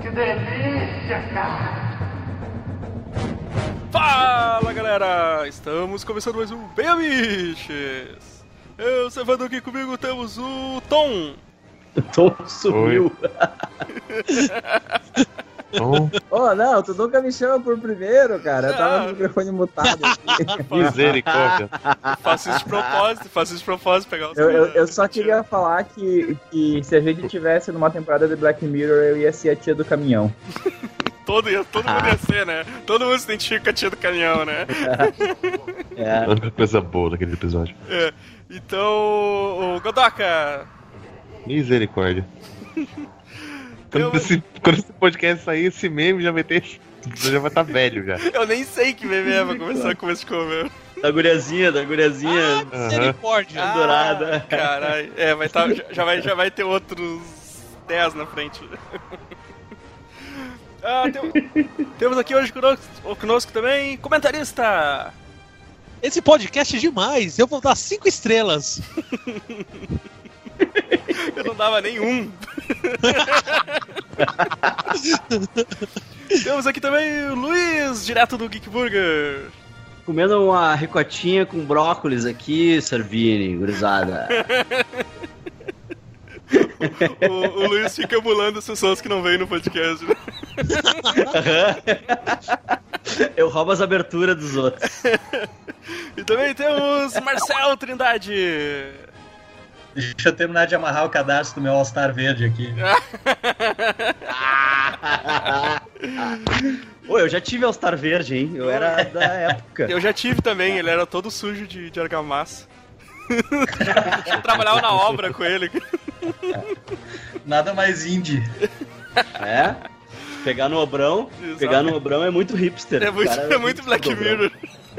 Que delícia, cara! Fala, galera! Estamos começando mais um Bem Amiches! Eu sou Evandro, aqui comigo temos o Tom. Tom sumiu. Tom? Oh, não, tu nunca me chama por primeiro, cara. Eu tava no microfone mutado aqui. Misericórdia. Faço isso de propósito, pegar os Eu só queria falar que se a gente tivesse numa temporada de Black Mirror, eu ia ser a tia do caminhão. Todo mundo ia ser, né? Todo mundo se identifica com a tia do caminhão, né? É a única coisa boa daquele episódio. É. Então, o Godoka. Misericórdia. Quando esse podcast sair, esse meme já vai estar velho já. Eu nem sei que meme é pra começar com esse comer. Da guriazinha. Misericórdia. Dourada. Caralho. É, já vai ter outros 10 na frente. Temos aqui hoje conosco também comentarista. Esse podcast é demais. Eu vou dar 5 estrelas. Eu não dava nenhum. Temos aqui também o Luiz, direto do Geek Burger. Comendo uma ricotinha com brócolis aqui, Servini, gurizada. O Luiz fica emulando as pessoas que não vêm no podcast, né? Eu roubo as aberturas dos outros. E também temos Marcel Trindade. Deixa eu terminar de amarrar o cadastro do meu All-Star verde aqui. Ô, eu já tive All-Star verde, hein? Eu era da época. Eu já tive também, ele era todo sujo de argamassa. Eu trabalhava na obra com ele. Nada mais indie. É? Pegar no obrão é muito hipster. É muito Black Mirror.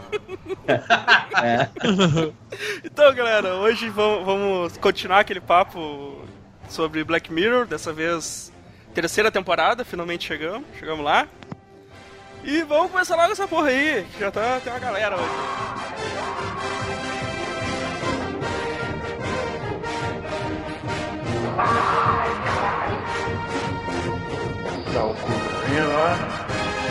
É. Então, galera, hoje vamos continuar aquele papo sobre Black Mirror. Dessa vez, terceira temporada, finalmente chegamos lá. E vamos começar logo essa porra aí, que já tem uma galera hoje. Dá o cu pra mim, ó.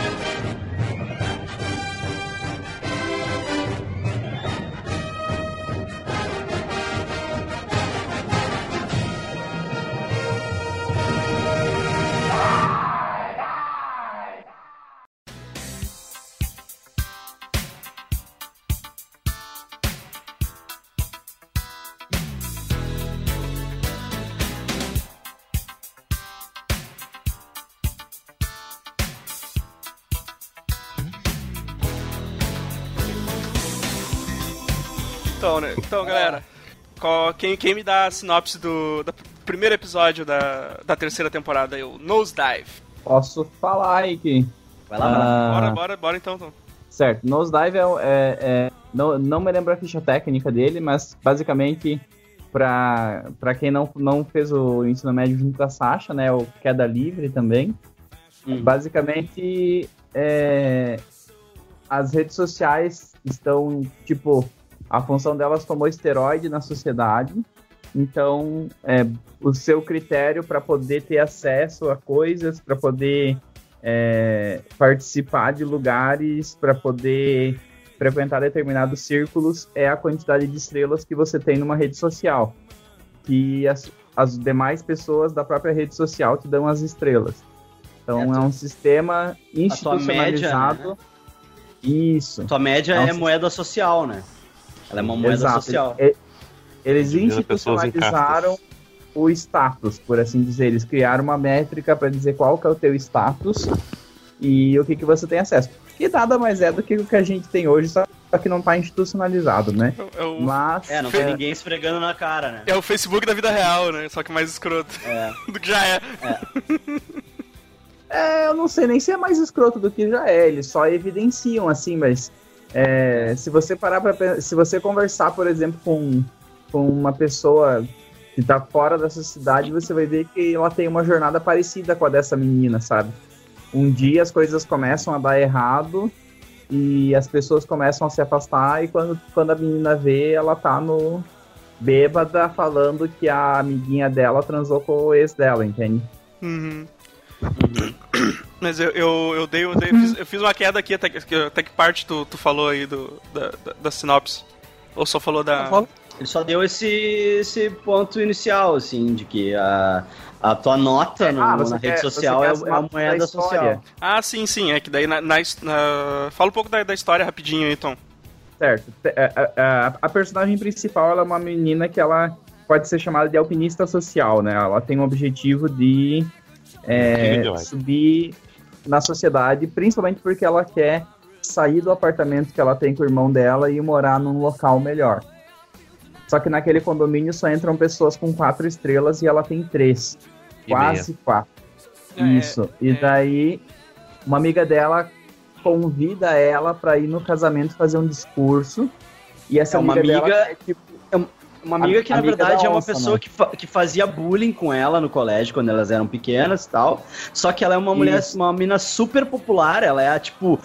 Então, galera, quem me dá a sinopse do primeiro episódio da terceira temporada aí, o Nosedive? Posso falar aí que... Vai lá, Bora então. Certo, Nosedive não me lembro a ficha técnica dele, mas basicamente, pra quem não fez o ensino médio junto com a Sasha, né, o Queda Livre também, basicamente, as redes sociais estão, tipo... A função delas tomou esteroide na sociedade, então o seu critério para poder ter acesso a coisas, para poder participar de lugares, para poder frequentar determinados círculos, é a quantidade de estrelas que você tem numa rede social. Que as demais pessoas da própria rede social te dão as estrelas. Então é um sistema institucionalizado. Média, né? Isso. Tua média é moeda social, né? Ela é uma moeda social. Eles institucionalizaram o status, por assim dizer. Eles criaram uma métrica para dizer qual que é o teu status e o que você tem acesso. Que nada mais é do que o que a gente tem hoje, só que não está institucionalizado, né? Não tem ninguém esfregando na cara, né? É o Facebook da vida real, né? Só que mais escroto do que já é. Eu não sei nem se é mais escroto do que já é. Eles só evidenciam, assim, mas... se você se você conversar, por exemplo, com uma pessoa que tá fora dessa cidade, você vai ver que ela tem uma jornada parecida com a dessa menina, sabe? Um dia as coisas começam a dar errado e as pessoas começam a se afastar, e quando a menina vê, ela tá bêbada falando que a amiguinha dela transou com o ex dela, entende? Uhum. Mas eu fiz uma queda aqui, até que parte tu falou aí da sinopse. Ou só falou da... Ele só deu esse ponto inicial, assim, de que a tua nota na rede social é a moeda social. Ah, sim, é que daí fala um pouco da história rapidinho aí, Tom. Certo. A personagem principal, ela é uma menina que ela pode ser chamada de alpinista social, né? Ela tem o objetivo de subir na sociedade, principalmente porque ela quer sair do apartamento que ela tem com o irmão dela e morar num local melhor. Só que naquele condomínio só entram pessoas com 4 estrelas e ela tem 3. Quase 4. Isso. E daí, uma amiga dela convida ela pra ir no casamento fazer um discurso. E essa amiga dela é tipo... Uma amiga que, na verdade, é uma pessoa que fazia bullying com ela no colégio, quando elas eram pequenas e tal. Só que ela é uma mulher, uma mina super popular. Ela é,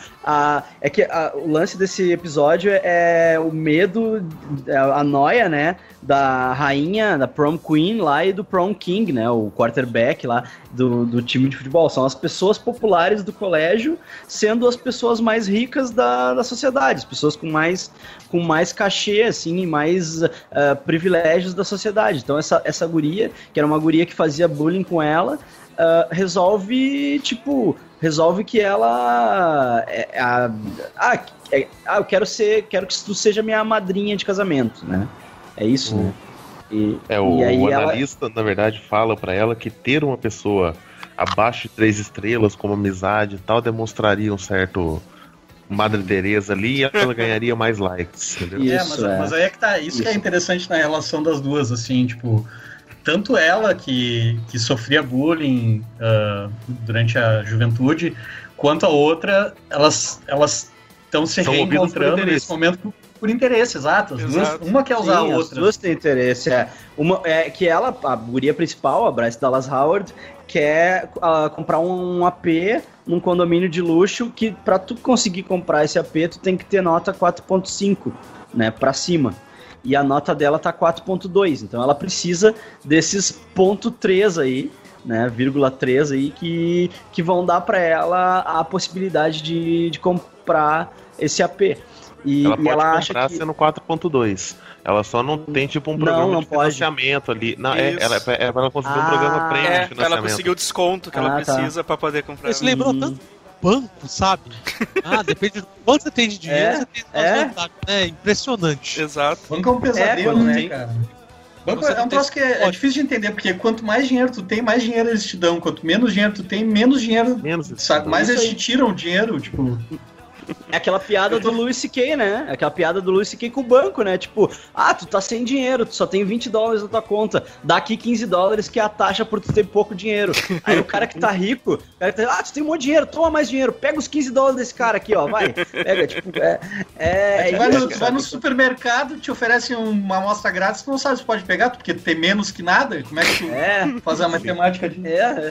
o lance desse episódio é o medo, a noia, né? Da rainha, da prom queen lá e do prom king, né? O quarterback lá do time de futebol. São as pessoas populares do colégio sendo as pessoas mais ricas da sociedade. As pessoas com mais cachê, assim, e mais privilégios da sociedade. Então essa guria, que era uma guria que fazia bullying com ela, resolve que ela eu quero que tu seja minha madrinha de casamento, né? É isso, né? O analista, na verdade, fala pra ela que ter uma pessoa abaixo de 3 estrelas como amizade e tal demonstraria um certo Madre Teresa ali e ela ganharia mais likes, entendeu? Mas aí é que tá, isso que é interessante na relação das duas, assim, tipo, tanto ela que sofria bullying durante a juventude, quanto a outra, elas estão se reencontrando nesse momento por interesse, exato. Uma quer usar a outra. As duas têm interesse. Uma é que ela, a guria principal, a Bryce Dallas Howard, quer comprar um AP num condomínio de luxo que, pra tu conseguir comprar esse AP, tu tem que ter nota 4.5, né, pra cima. E a nota dela tá 4.2, então ela precisa desses .3 aí, né, 0,3 aí, que vão dar pra ela a possibilidade de comprar esse AP. Ela pode comprar sendo 4.2. Ela só não tem tipo um programa de financiamento ali. Não, ela conseguiu um programa premium de financiamento. Ela conseguiu o desconto que ela precisa pra poder comprar. Isso lembrou tanto banco, sabe? Depende de quanto você tem de dinheiro, você tem vantagens. É impressionante. Exato. Banco é um pesadelo, né, cara? Banco é um troço que é difícil de entender, porque quanto mais dinheiro tu tem, mais dinheiro eles te dão. Quanto menos dinheiro tu tem, menos dinheiro. Sabe? Mais eles te tiram o dinheiro, tipo. É aquela piada do Louis C.K., né? Aquela piada do Louis C.K. com o banco, né? Tipo, tu tá sem dinheiro, tu só tem $20 na tua conta, dá aqui $15 que é a taxa por tu ter pouco dinheiro. Aí o cara que tá rico, tu tem um monte de dinheiro, toma mais dinheiro, pega os $15 desse cara aqui, ó, vai. Pega, tipo, tu vai no supermercado, te oferece uma amostra grátis, tu não sabe se pode pegar, porque tu tem menos que nada, como é que tu faz a matemática de...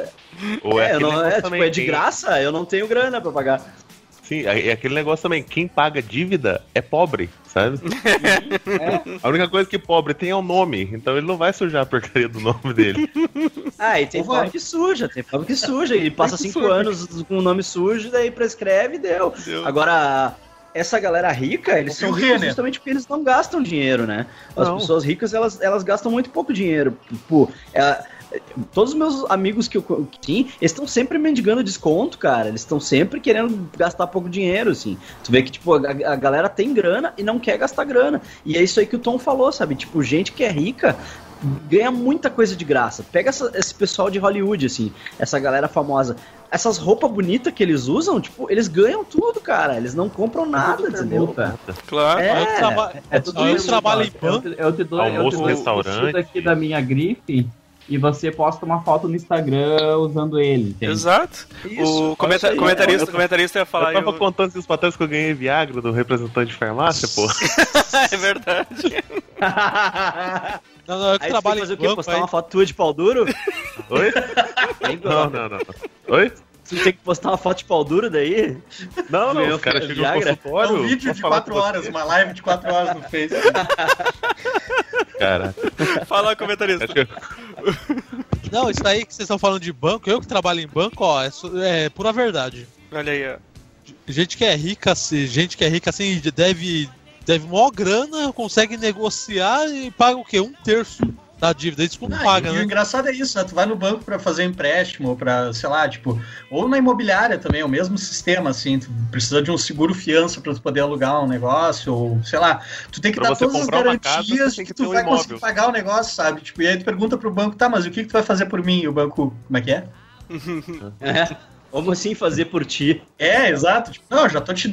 É de graça, eu não tenho grana pra pagar. Sim, é aquele negócio também, quem paga dívida é pobre, sabe? A única coisa que pobre tem é o nome, então ele não vai sujar a porcaria do nome dele. E tem pobre que suja, ele passa 5 anos com o nome sujo, daí prescreve e deu. Agora, essa galera rica, eles são ricos justamente porque eles não gastam dinheiro, né? As pessoas ricas, elas gastam muito pouco dinheiro. Tipo, todos os meus amigos que eu tinha, eles estão sempre mendigando desconto, cara. Eles estão sempre querendo gastar pouco dinheiro, assim. Tu vê que, tipo, a galera tem grana e não quer gastar grana. E é isso aí que o Tom falou, sabe? Tipo, gente que é rica ganha muita coisa de graça. Pega esse pessoal de Hollywood, assim, essa galera famosa. Essas roupas bonitas que eles usam, tipo, eles ganham tudo, cara. Eles não compram nada, entendeu? Claro. Tudo isso trabalha em banco. Eu te dou restaurante aqui da minha grife e você posta uma foto no Instagram usando ele, entende? Exato. Isso, o comentarista ia falar... Eu tava contando esses papéis que eu ganhei Viagra do representante de farmácia, pô. É verdade. Não, eu que trabalho fazer o quê? Postar uma foto tua de pau duro? Oi? Não. Oi? Você tem que postar uma foto de pau duro daí? Não, os caras chegam no consultório... É um vídeo de 4 horas, uma live de 4 horas no Facebook. Cara. Fala, comentarista. Não, isso aí que vocês estão falando de banco, eu que trabalho em banco, ó, é pura verdade. Olha aí, ó. Gente que é rica assim, deve maior grana, consegue negociar e paga o quê? 1/3 da dívida. Isso não paga, né? O engraçado é isso, né? Tu vai no banco pra fazer um empréstimo, ou pra, sei lá, tipo, ou na imobiliária também, é o mesmo sistema, assim, tu precisa de um seguro fiança pra tu poder alugar um negócio, ou, sei lá, tu tem que dar todas as garantias que tu vai conseguir pagar o negócio, sabe? Tipo, e aí tu pergunta pro banco, tá, mas o que tu vai fazer por mim? E o banco, como é que é? Como assim fazer por ti? Exato. Tipo, não,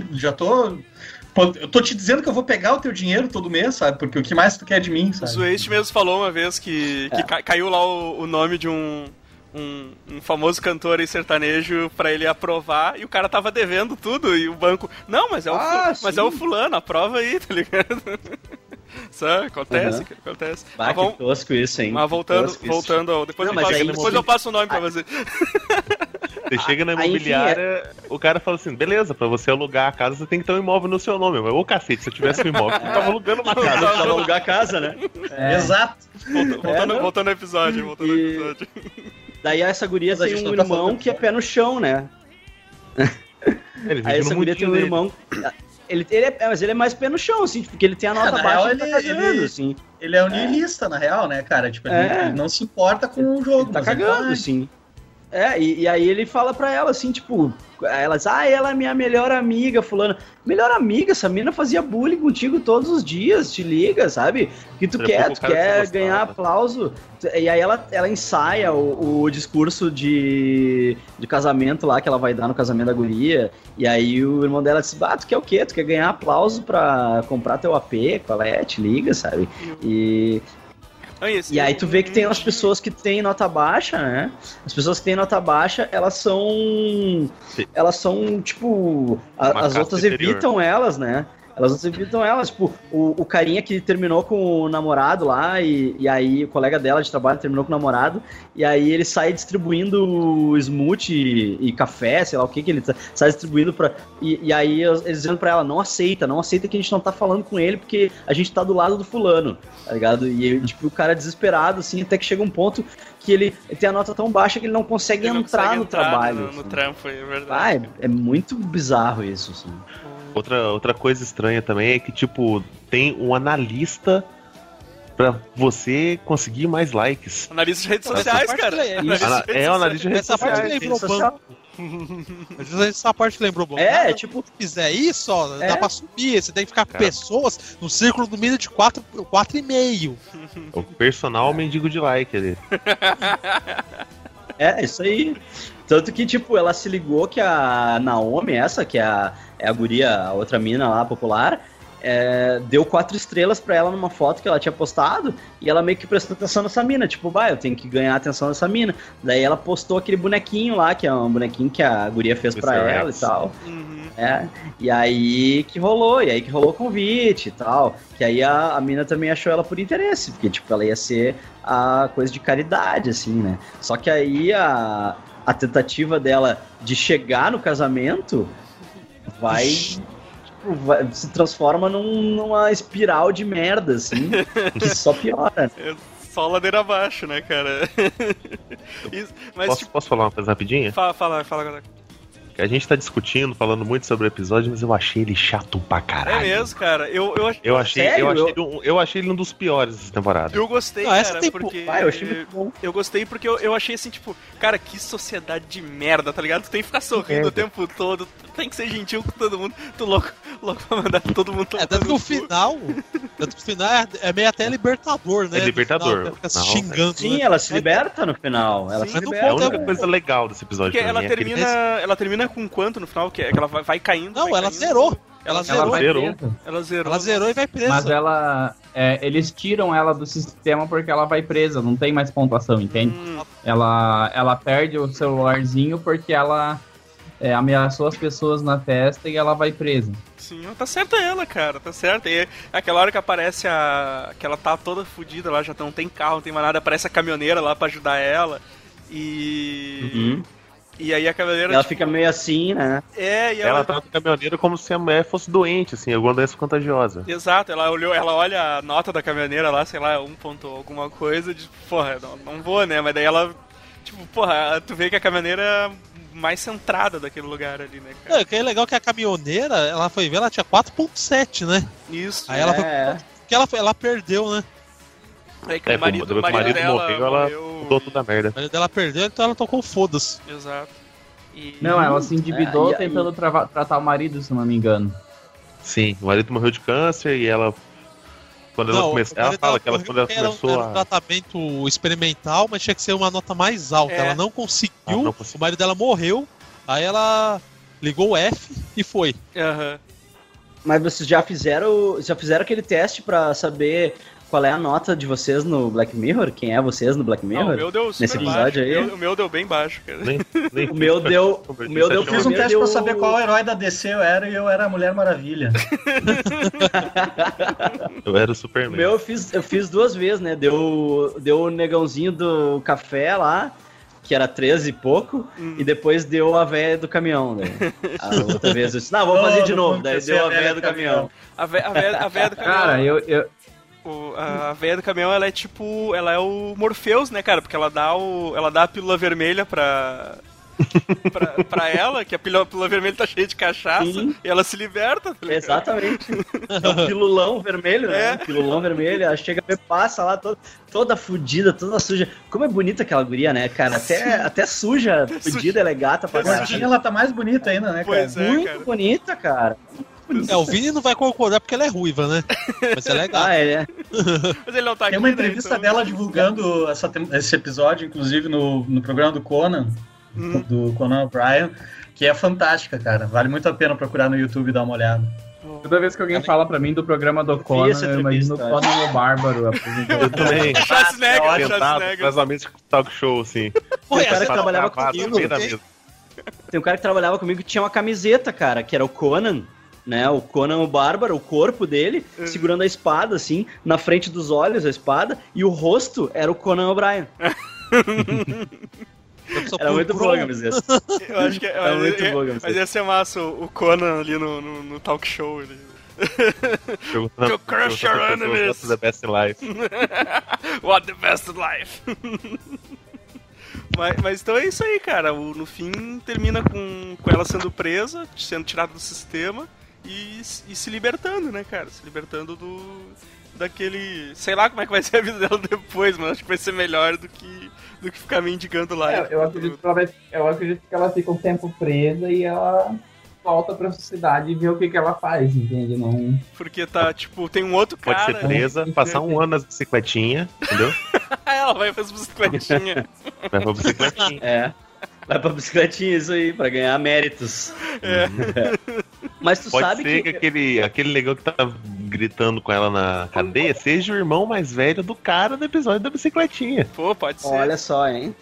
eu tô te dizendo que eu vou pegar o teu dinheiro todo mês, sabe? Porque o que mais tu quer de mim, sabe? O Zueste mesmo falou uma vez que caiu lá o nome de um famoso cantor aí sertanejo pra ele aprovar e o cara tava devendo tudo e o banco... Não, mas é o fulano, aprova aí, tá ligado? Sabe? Acontece. Bah, que tosco isso, hein? Mas voltando depois eu passo o nome pra você. Você chega na imobiliária, o cara fala assim, beleza, pra você alugar a casa, você tem que ter um imóvel no seu nome. Mas, ô cacete, se eu tivesse um imóvel, eu tava alugando uma casa. Eu tava alugar a casa, né? Exato. Voltando ao episódio, Daí essa guria tem um irmão que é pé no chão, né? Aí essa guria tem um irmão... Mas ele é mais pé no chão, assim, porque ele tem a nota baixa, assim. Ele é um niilista, na real, né, cara? Tipo, ele não se importa com o jogo. Ele tá cagando, assim. E aí ele fala pra ela, assim, tipo... Ela diz, ela é minha melhor amiga, fulana. Melhor amiga? Essa mina fazia bullying contigo todos os dias, te liga, sabe? O que tu quer? Tu quer ganhar aplauso? E aí ela ensaia o discurso de casamento lá, que ela vai dar no casamento da guria. E aí o irmão dela diz, tu quer o quê? Tu quer ganhar aplauso pra comprar teu AP? Qual é? Te liga, sabe? E aí tu vê que tem as pessoas que têm nota baixa, né? As pessoas que têm nota baixa, elas são tipo, as outras evitam elas, né? Elas evitam elas, tipo, o carinha que terminou com o namorado lá, e aí o colega dela de trabalho terminou com o namorado, e aí ele sai distribuindo smoothie e café, sei lá o que ele sai distribuindo pra... E aí eles dizendo pra ela, não aceita que a gente não tá falando com ele, porque a gente tá do lado do fulano, tá ligado? E tipo, o cara desesperado, assim, até que chega um ponto que ele tem a nota tão baixa que ele não consegue entrar no trabalho. No trampo, é verdade. É muito bizarro isso, assim. Outra coisa estranha também é que, tipo, tem um analista pra você conseguir mais likes. Analista de redes sociais, cara. Um analista de redes sociais. Essa parte lembrou bom. Tipo... Se fizer isso, ó, dá pra subir. Você tem que ficar pessoas no círculo no mínimo de 4,5. O personal mendigo de like ali. Isso aí. Tanto que, tipo, ela se ligou que a Naomi, essa, que é a guria, a outra mina lá, popular, deu 4 estrelas pra ela numa foto que ela tinha postado, e ela meio que prestou atenção nessa mina, tipo, eu tenho que ganhar a atenção dessa mina. Daí ela postou aquele bonequinho lá, que é um bonequinho que a guria fez pra ela e tal. E aí que rolou o convite e tal, que aí a mina também achou ela por interesse, porque, tipo, ela ia ser a coisa de caridade, assim, né? Só que aí a tentativa dela de chegar no casamento se transforma numa espiral de merda, assim, que só piora. Só ladeira abaixo, né, cara? Posso falar uma coisa rapidinha? Fala, galera. A gente tá discutindo, falando muito sobre o episódio, mas eu achei ele chato pra caralho. É mesmo, cara. Eu achei ele um dos piores dessa temporada. Eu gostei, cara, porque... eu achei muito bom. Eu gostei porque eu achei assim, tipo, cara, que sociedade de merda, tá ligado? Tu tem que ficar sorrindo o tempo todo, tem que ser gentil com todo mundo. Tu louco pra mandar todo mundo tomar no final é meio até libertador, né? É libertador. Fica se xingando. Sim, né? Ela se liberta no final. Ela se liberta. É a única coisa legal desse episódio. Porque ela termina com quanto no final? Que ela vai caindo. Não, ela caindo. zerou. Ela zerou. Ela zerou e vai presa. Mas eles tiram ela do sistema porque ela vai presa, não tem mais pontuação, entende? Ela perde o celularzinho porque ela ameaçou as pessoas na festa e ela vai presa. Sim, tá certa ela, cara, tá certa. E aquela hora que aparece que ela tá toda fodida lá, já não tem carro, não tem mais nada, aparece a caminhoneira lá pra ajudar ela. E aí a caminhoneira... Ela fica meio assim, né? E ela trata a caminhoneira como se a mulher fosse doente, assim, alguma doença contagiosa. Exato, ela olha a nota da caminhoneira lá, sei lá, 1 ponto alguma coisa, de porra, não vou, né? Mas daí ela tipo, porra, tu vê que a caminhoneira é mais centrada daquele lugar ali, né, cara? O que é legal que a caminhoneira, ela foi ver, ela tinha 4.7, né? Isso. Aí ela foi... Porque ela perdeu, né? Aí que o marido dela morreu, ela mudou toda a merda. O marido dela perdeu, então ela tocou foda-se. Exato. E... Não, ela se endividou tentando tratar o marido, se não me engano. Sim, o marido morreu de câncer e ela... Quando ela começou, ela fala que ela, quando ela começou era um tratamento experimental, mas tinha que ser uma nota mais alta. Ela não conseguiu, o marido dela morreu, aí ela ligou o F e foi. Mas vocês já fizeram aquele teste pra saber qual é a nota de vocês no Black Mirror? Quem é vocês no Black Mirror? O meu deu super nesse episódio baixo. aí? O meu deu bem baixo, cara. O meu deu. Eu fiz um teste pra saber qual herói da DC eu era e eu era a Mulher Maravilha. Eu era o Superman. O meu eu fiz 2 vezes, né? Deu o negãozinho do café lá, que era 13 e pouco, e depois deu a véia do caminhão, né? A outra vez eu disse, não, vamos fazer de novo. Daí deu a véia do caminhão. A véia do caminhão. Cara, A véia do caminhão, ela é tipo... Ela é o Morpheus, né, cara? Porque ela dá a pílula vermelha pra ela, que a pílula vermelha tá cheia de cachaça, e ela se liberta, tá ligado? Exatamente. É um pilulão vermelho, né? Pilulão vermelho, ela chega e passa lá toda fudida, toda suja. Como é bonita aquela guria, né, cara? Até suja, fudida, ela é gata pra caralho. Ela tá mais bonita ainda, né, cara? Muito bonita, cara. O Vini não vai concordar porque ela é ruiva, né? Mas ela é gata. Mas ele não tá aqui. Tem uma entrevista dela divulgando esse episódio, inclusive no programa do Conan, do Conan O'Brien, que é fantástica, cara. Vale muito a pena procurar no YouTube e dar uma olhada. Toda vez que alguém fala pra mim do programa do Conan, eu imagino o Conan o Bárbaro apresentando. Eu também. Schwarzenegger. Casamento de talk show, assim. Pô, tem um cara que trabalhava comigo. Tem um cara que trabalhava comigo que tinha uma camiseta, cara, que era o Conan. Né, o Conan o Bárbaro, o corpo dele, segurando a espada, assim, na frente dos olhos, a espada, e o rosto era o Conan O'Brien. Era muito bom a camiseta. Eu acho que era muito bom a camiseta. Mas ia ser massa o Conan ali no talk show. To crush your enemies. What's the best in life? What the best in life? Mas então é isso aí, cara. No fim termina com ela sendo presa, sendo tirada do sistema. E se libertando, né, cara? Se libertando daquele... Sei lá como é que vai ser a vida dela depois, mas acho que vai ser melhor do que ficar mendigando lá. Eu acredito que ela fica um tempo presa e ela volta pra sociedade e vê o que ela faz, entende? Não... Porque tá, tipo, tem um outro cara... Pode ser presa, passar um ano nas bicicletinhas, entendeu? Ela vai pra bicicletinha. Vai pra bicicletinha. Vai pra bicicletinha, isso aí, pra ganhar méritos. Mas tu pode sabe ser que aquele negão que tá gritando com ela na cadeia seja o irmão mais velho do cara do episódio da bicicletinha. Pô, pode ser. Olha só, hein?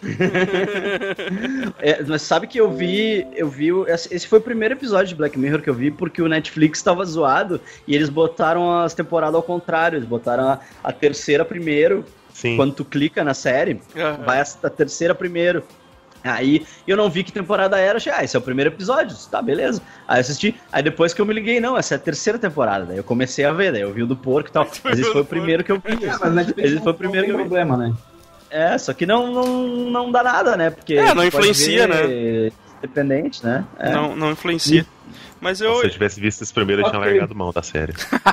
Mas sabe que eu vi... Esse foi o primeiro episódio de Black Mirror que eu vi, porque o Netflix tava zoado e eles botaram as temporadas ao contrário. Eles botaram a terceira primeiro. Sim. Quando tu clica na série, vai a terceira primeiro. Aí eu não vi que temporada era, achei, esse é o primeiro episódio, tá, beleza. Aí eu assisti, aí depois que eu me liguei, não, essa é a terceira temporada, daí eu comecei a ver, daí eu vi o do porco e tal, mas esse foi o primeiro que eu vi. Esse foi o primeiro que eu vi. Problema, né? Só que não dá nada, né, porque... não influencia, né? Dependente, né? Não influencia. Mas eu... Se eu tivesse visto esse primeiro, eu tinha largado mão da série.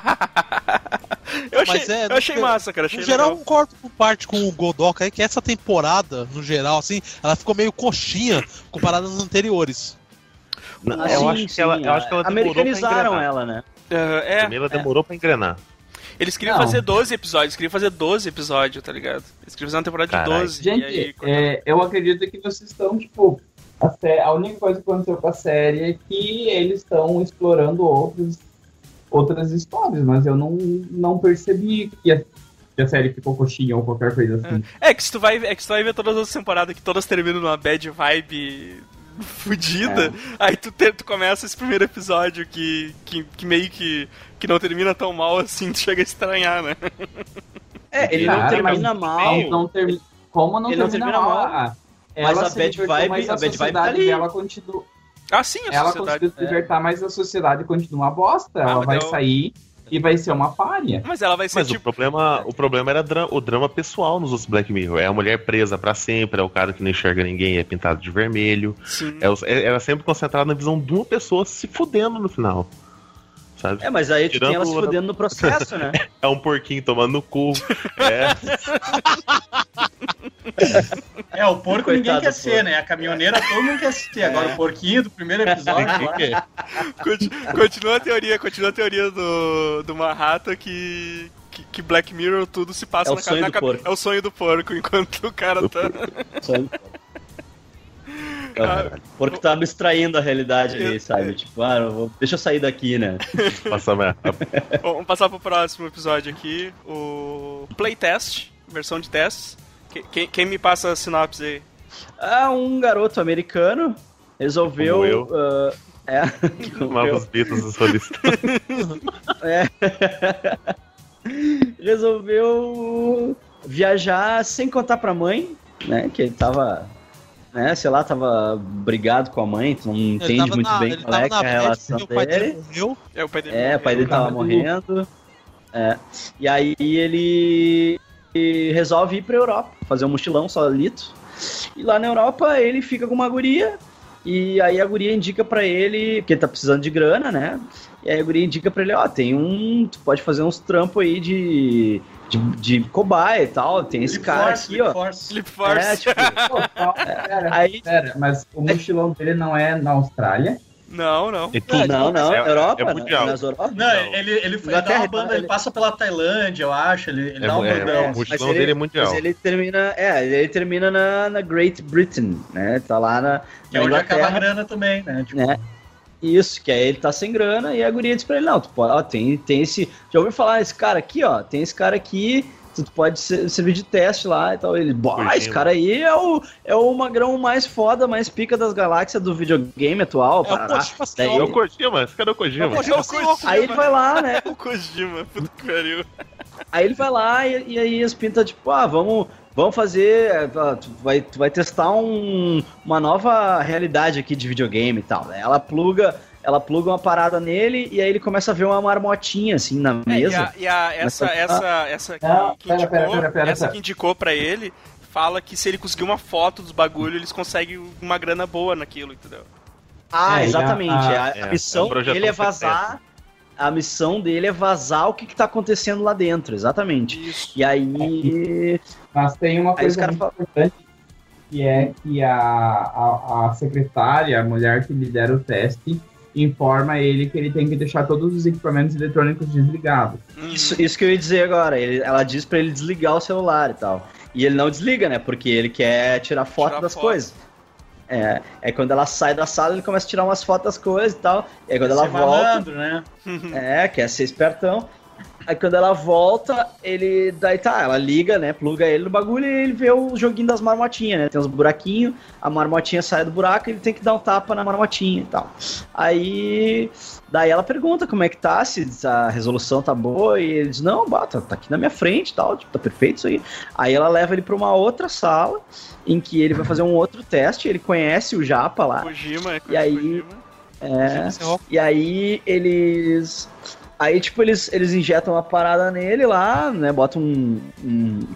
Eu achei massa, cara. No geral, eu concordo por parte com o Godoka aí, que essa temporada, no geral, assim, ela ficou meio coxinha comparada às anteriores. Eu acho que ela demorou americanizaram pra ela, né? Ela demorou pra engrenar. Eles queriam fazer 12 episódios, tá ligado? Eles queriam fazer uma temporada de 12. Gente, eu acredito que vocês estão, tipo... A única coisa que aconteceu com a série é que eles estão explorando outras histórias, mas eu não percebi que a série ficou coxinha ou qualquer coisa assim. Que se tu vai ver todas as temporadas que todas terminam numa bad vibe fudida, aí tu começa esse primeiro episódio que meio que não termina tão mal assim, tu chega a estranhar, né? Ele não termina mal. Como não termina mal? Mas a bad vibe tá ali. Ela continua... Sim, ela conseguiu se libertar, mas a sociedade continua uma bosta. Ela vai sair e vai ser uma pária. Mas ela vai ser Mas o problema era o drama pessoal nos outros Black Mirror. É a mulher presa pra sempre, é o cara que não enxerga ninguém, é pintado de vermelho. Sim. Era sempre concentrado na visão de uma pessoa se fudendo no final. Sabe? Mas aí tu tem ela se fudendo no processo, né? É um porquinho tomando no cu. O porco ninguém quer ser, né? A caminhoneira todo mundo quer ser. Agora o porquinho do primeiro episódio. Continua a teoria do Manhattan que Black Mirror tudo se passa na casa. É o sonho do porco, enquanto o cara tá. O porco tá abstraindo a realidade ali, sabe? Tipo, deixa eu sair daqui, né? Vamos passar pro próximo episódio aqui. O Playtest, versão de testes. Quem me passa a sinopse aí? Um garoto americano resolveu... Novos Beatles do solista. Resolveu viajar sem contar pra mãe, né? Que ele tava... sei lá, tava brigado com a mãe, tu não entende muito bem qual é a relação dele. O pai dele morreu. O pai dele tava morrendo. E aí ele resolve ir pra Europa, fazer um mochilão solito. E lá na Europa ele fica com uma guria, e aí a guria indica pra ele, que ele tá precisando de grana, né? E aí a guria indica pra ele, tu pode fazer uns trampos aí de cobaia e tal, tem esse cara aqui, ó. Sleep Force. Pera, mas o mochilão dele não é na Austrália? Não. Europa, é mundial. Não, ele dá uma banda, ele passa pela Tailândia, eu acho, ele dá um bandão. O mochilão dele é mundial. Mas ele termina na Great Britain, né? Tá lá na Que é onde acaba a grana também, né? Tipo... Isso, que aí ele tá sem grana e a guria diz pra ele, não, tu pode, tem esse... Já ouviu falar esse cara aqui, ó? Tem esse cara aqui, tu pode servir de teste lá e tal. Ele, esse cara aí é o magrão mais foda, mais pica das galáxias do videogame atual. É o Kojima, cadê o Kojima? Aí ele vai lá, né? O Kojima, puta que pariu. Aí ele vai lá e aí as pintas, tipo, vamos fazer, tu vai testar uma nova realidade aqui de videogame e tal. Ela pluga uma parada nele e aí ele começa a ver uma marmotinha assim na mesa. Essa que indicou pra ele fala que se ele conseguir uma foto dos bagulho, eles conseguem uma grana boa naquilo, entendeu? Exatamente. A missão dele é vazar. A missão dele é vazar o que tá acontecendo lá dentro, exatamente. Isso. E aí... Mas tem uma coisa muito importante, que é que a secretária, a mulher que lidera o teste, informa ele que ele tem que deixar todos os equipamentos eletrônicos desligados. Isso que eu ia dizer agora. Ela diz pra ele desligar o celular e tal. E ele não desliga, né? Porque ele quer tirar foto das coisas. Quando ela sai da sala, ele começa a tirar umas fotos das coisas e tal. E aí quando ela volta... malandro, né? Quer ser espertão. Aí quando ela volta, ela liga, né? Pluga ele no bagulho e ele vê o joguinho das marmotinhas, né? Tem uns buraquinhos, a marmotinha sai do buraco e ele tem que dar um tapa na marmotinha e tal. Daí ela pergunta como é que tá, se a resolução tá boa, e ele diz, não, tá aqui na minha frente e tal, tipo, tá perfeito isso aí. Aí ela leva ele pra uma outra sala, em que ele vai fazer um outro teste, ele conhece o Japa lá. Kojima, e aí... E aí eles... Aí, tipo, eles injetam uma parada nele lá, né? Botam um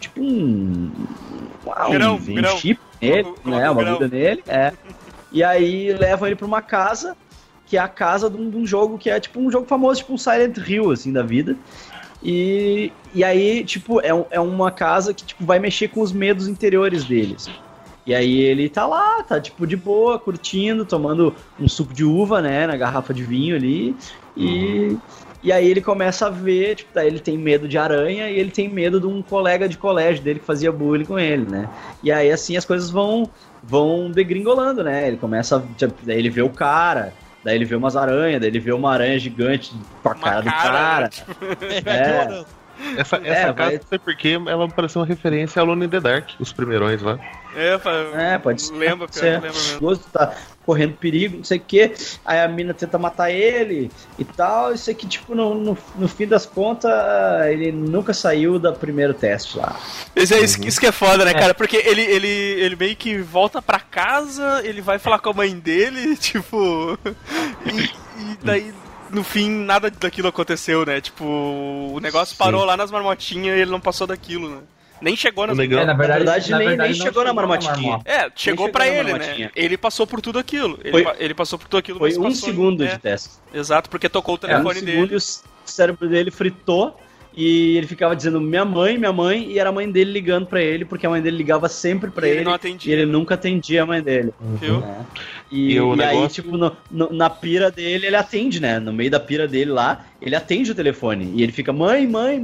chip nele, né? Uma bagulho nele, E aí levam ele pra uma casa, que é a casa de um jogo que é, tipo, um jogo famoso, tipo um Silent Hill, assim, da vida. E aí, tipo, é uma casa que, tipo, vai mexer com os medos interiores deles. E aí ele tá lá, tá, tipo, de boa, curtindo, tomando um suco de uva, né? Na garrafa de vinho ali. E aí ele começa a ver, tipo, ele tem medo de aranha e ele tem medo de um colega de colégio dele que fazia bullying com ele, né? E aí, assim, as coisas vão degringolando, né? Ele começa, daí ele vê o cara, daí ele vê umas aranhas, daí ele vê uma aranha gigante com a cara do cara. Tipo... Essa casa, não sei porquê, ela pareceu uma referência a Alone in the Dark, os primeirões lá. Pode ser. Lembra mesmo. Gosto, tá correndo perigo, não sei o que. Aí a mina tenta matar ele e tal. Isso aqui, tipo, no fim das contas, ele nunca saiu do primeiro teste lá. Isso que é foda, né, cara? Porque ele meio que volta pra casa, ele vai falar com a mãe dele, tipo. E daí no fim nada daquilo aconteceu, né? Tipo, o negócio parou lá nas marmotinhas e ele não passou daquilo, né? Nem chegou nas Negão. Na verdade, nem chegou na marmotinha. Chegou pra ele, né? Ele passou por tudo aquilo. Ele passou por tudo aquilo. Foi mas 1 segundo de teste. Exato, porque tocou o telefone dele. E o cérebro dele fritou e ele ficava dizendo minha mãe, e era a mãe dele ligando pra ele, porque a mãe dele ligava sempre pra ele não atendia. E ele nunca atendia a mãe dele. Viu? E aí, tipo, na pira dele, ele atende, né? No meio da pira dele lá, ele atende o telefone. E ele fica, mãe.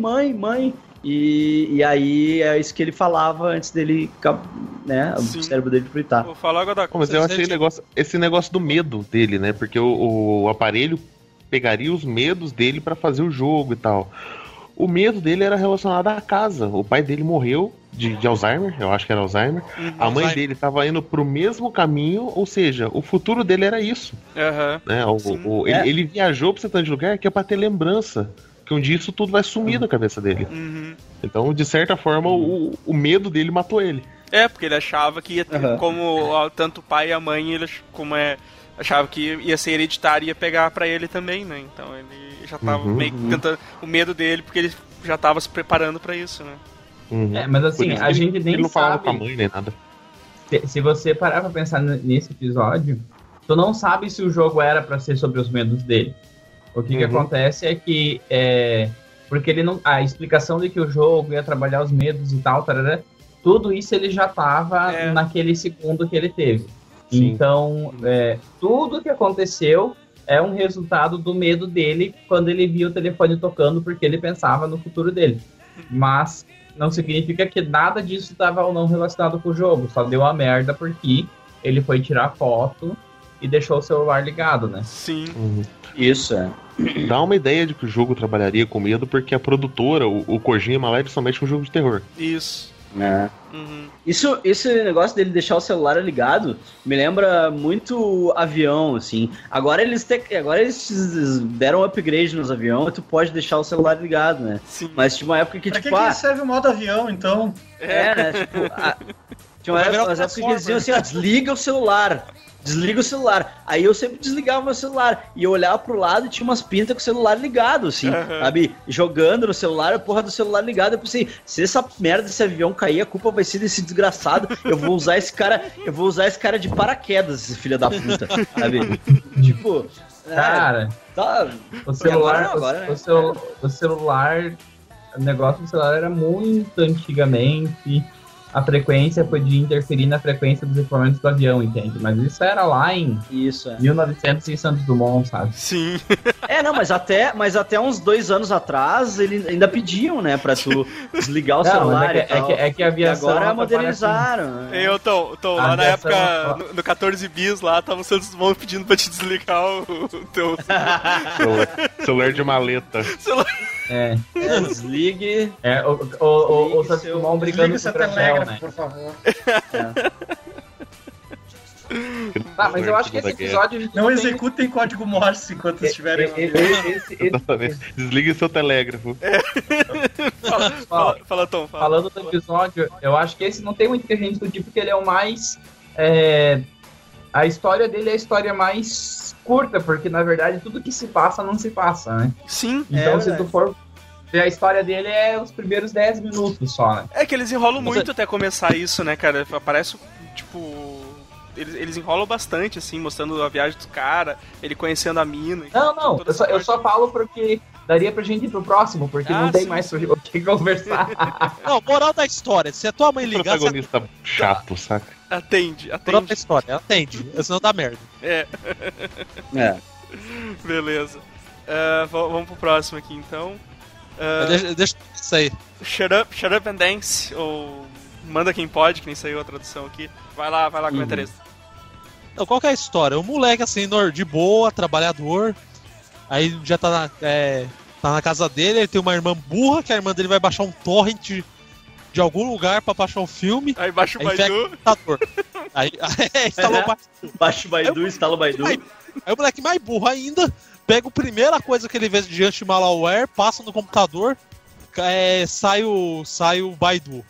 E aí é isso que ele falava antes dele, né? Sim. O cérebro dele fritar. Vou falar agora. Mas eu achei esse negócio do medo dele, né? Porque o aparelho pegaria os medos dele pra fazer o jogo e tal. O medo dele era relacionado à casa. O pai dele morreu de Alzheimer, eu acho que era Alzheimer. A mãe dele estava indo pro mesmo caminho, ou seja, o futuro dele era isso. Né? Ele viajou pra esse tanto de lugar que é pra ter lembrança. Que um dia isso tudo vai sumir da cabeça dele. Então, de certa forma, o medo dele matou ele. Porque ele achava que ia, como tanto o pai e a mãe, achava que ia ser hereditário e ia pegar pra ele também, né? Então ele já tava meio que tentando o medo dele, porque ele já tava se preparando pra isso, né? Mas assim, a gente nem ele não falava sabe. com a mãe nem nada. Se você parar pra pensar nesse episódio, tu não sabe se o jogo era pra ser sobre os medos dele. O que acontece é que porque ele não, a explicação de que o jogo ia trabalhar os medos e tal, tudo isso ele já tava naquele segundo que ele teve. Sim. Então, tudo que aconteceu é um resultado do medo dele quando ele via o telefone tocando, porque ele pensava no futuro dele. Mas não significa que nada disso estava ou não relacionado com o jogo, só deu a merda porque ele foi tirar foto e deixou o celular ligado, né? Sim. Isso, Dá uma ideia de que o jogo trabalharia com medo, porque a produtora, o Kojima lá, é somente um jogo de terror. Isso. Esse negócio dele deixar o celular ligado me lembra muito avião, assim. Agora eles deram um upgrade nos aviões e tu pode deixar o celular ligado, né? Sim. Mas tinha uma época que, pra que serve o modo avião, então? Né? Tipo, tinha uma época que eles diziam assim, desliga o celular. Aí eu sempre desligava meu celular. E eu olhava pro lado e tinha umas pintas com o celular ligado, assim, sabe? Jogando no celular, a porra do celular ligado. Eu pensei, se essa merda desse avião cair, a culpa vai ser desse desgraçado. Eu vou usar esse cara de paraquedas, esse filho da puta, sabe? Tipo, cara, o celular, agora, né? O celular, o negócio do celular era muito antigamente. A frequência podia interferir na frequência dos equipamentos do avião, entende? Mas isso era lá em 1900 em Santos Dumont, sabe? Sim. Mas até uns 2 anos atrás, eles ainda pediam, né, pra tu desligar o celular é que a aviação... Agora modernizaram. Né? Eu tô lá na época, no 14 bis lá, tava o Santos Dumont pedindo pra te desligar o teu... celular de maleta. Desligue. O Santos Dumont brigando com o Trafel, né? Por favor. Mas eu acho que esse episódio... Não executem código Morse enquanto estiverem... Desligue seu telégrafo. Fala, Tom. Falando do episódio, eu acho que esse não tem muito que a gente discutir, porque ele é o mais... A história dele é a história mais curta, porque na verdade tudo que se passa não se passa, né? Sim. Então se tu for... A história dele é os primeiros 10 minutos só, né? É que eles enrolam muito até começar isso, né, cara? Parece, tipo... Eles enrolam bastante, assim, mostrando a viagem do cara, ele conhecendo a mina. Não, eu só falo porque daria pra gente ir pro próximo, porque não tem mais o que conversar. Não, moral da história, se a tua mãe ligar... Protagonista chato, saca? Atende. Moral da história, atende, senão dá merda. Beleza. Vamos pro próximo aqui, então. Deixa isso aí. Shut Up and Dance, ou Manda Quem Pode, que nem saiu a tradução aqui. Vai lá, comentar isso. Então, qual que é a história? O moleque, assim, de boa, trabalhador, aí já tá na casa dele, ele tem uma irmã burra, que a irmã dele vai baixar um torrent de algum lugar pra baixar um filme. Aí baixa o Baidu. Aí instalou o Baidu. Baixa o Baidu, instala o Baidu. Aí o moleque mais burro ainda pega a primeira coisa que ele vê de anti-malware, passa no computador, sai o Baidu.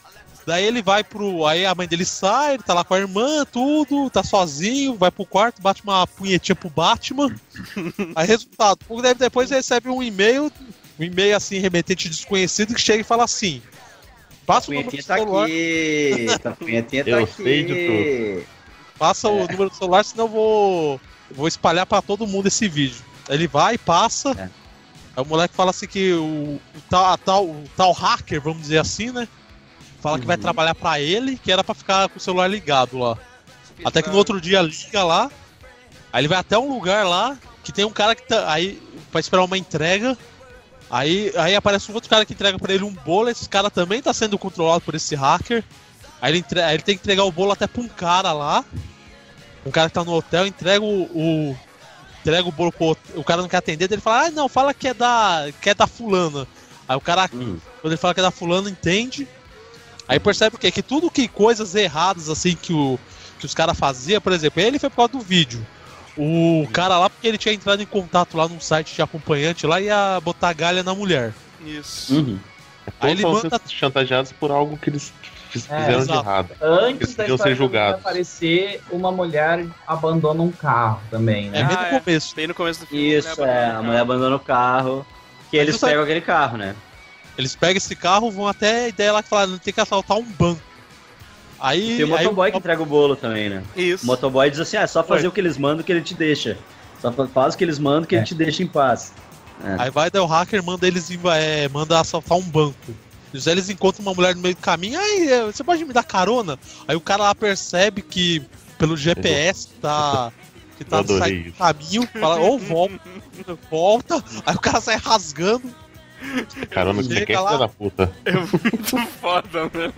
Daí ele vai aí a mãe dele sai, ele tá lá com a irmã, tudo, tá sozinho, vai pro quarto, bate uma punhetinha pro Batman. Aí resultado, pouco tempo depois ele recebe um e-mail assim, remetente desconhecido, que chega e fala assim: passa o número do celular. A punhetinha tá Eu aqui. sei de tudo. Passa o número do celular, senão eu vou espalhar pra todo mundo esse vídeo. Aí ele vai e passa. Aí o moleque fala assim que o tal hacker, vamos dizer assim, né? Fala que vai trabalhar pra ele, que era pra ficar com o celular ligado lá. Até que no outro dia liga lá. Aí ele vai até um lugar lá, que tem um cara que tá aí pra esperar uma entrega. Aí aparece um outro cara que entrega pra ele um bolo. Esse cara também tá sendo controlado por esse hacker. Aí ele tem que entregar o bolo até pra um cara lá. Um cara que tá no hotel, entrega o bolo pro outro. O cara não quer atender, ele fala: não, fala que é da fulana. Aí o cara, quando ele fala que é da fulana, entende. Aí percebe o quê? Que tudo que coisas erradas assim que os caras faziam, por exemplo, ele foi por causa do vídeo. O cara lá, porque ele tinha entrado em contato lá num site de acompanhante lá e ia botar galha na mulher. Isso. Aí ele Todos manda... sendo chantageados por algo que eles fizeram de errado. Antes da Eles história ser julgados. aparecer, uma mulher abandona um carro também, né? É bem no começo. Bem no começo do filme. Isso, a mulher abandona o carro. Que eles pegam aquele carro, né? Eles pegam esse carro, vão até a ideia lá que fala, tem que assaltar um banco. Aí, Tem o motoboy que entrega o bolo também, né? Isso. O motoboy diz assim: é só fazer o que eles mandam que ele te deixa. Só faz o que eles mandam que ele te deixa em paz. Aí vai, daí o hacker manda eles manda assaltar um banco. E eles encontram uma mulher no meio do caminho. Aí, você pode me dar carona? Aí o cara lá percebe que pelo GPS que tá saindo do caminho, fala, ou volta. Aí o cara sai rasgando. Caramba, que você quer, filha da puta. É muito foda, velho.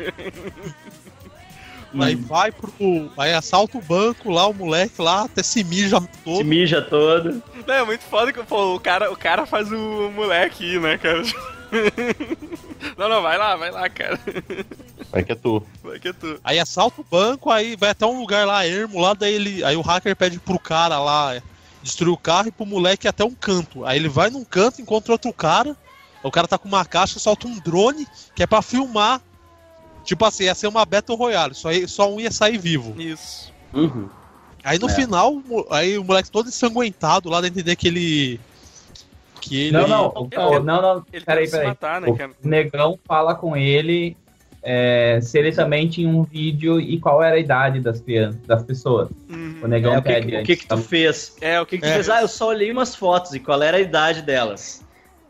Aí assalta o banco lá, o moleque lá, até se mija todo. Não, é muito foda que o cara faz o moleque ir, né, cara? Não, vai lá, cara. Vai que é tu. Aí assalta o banco, aí vai até um lugar lá, ermo lá, aí o hacker pede pro cara lá destruir o carro e pro moleque ir até um canto. Aí ele vai num canto, encontra outro cara, o cara tá com uma caixa, solta um drone, que é pra filmar. Tipo assim, ia ser uma Battle Royale, só um ia sair vivo. Isso. Aí no final, aí o moleque todo ensanguentado lá, dá a entender que ele... Não, peraí. Matar, né, cara? O negão fala com ele se ele também tinha um vídeo e qual era a idade das pessoas. O negão pede. O que tu fez? O que tu fez? Eu só olhei umas fotos e qual era a idade delas.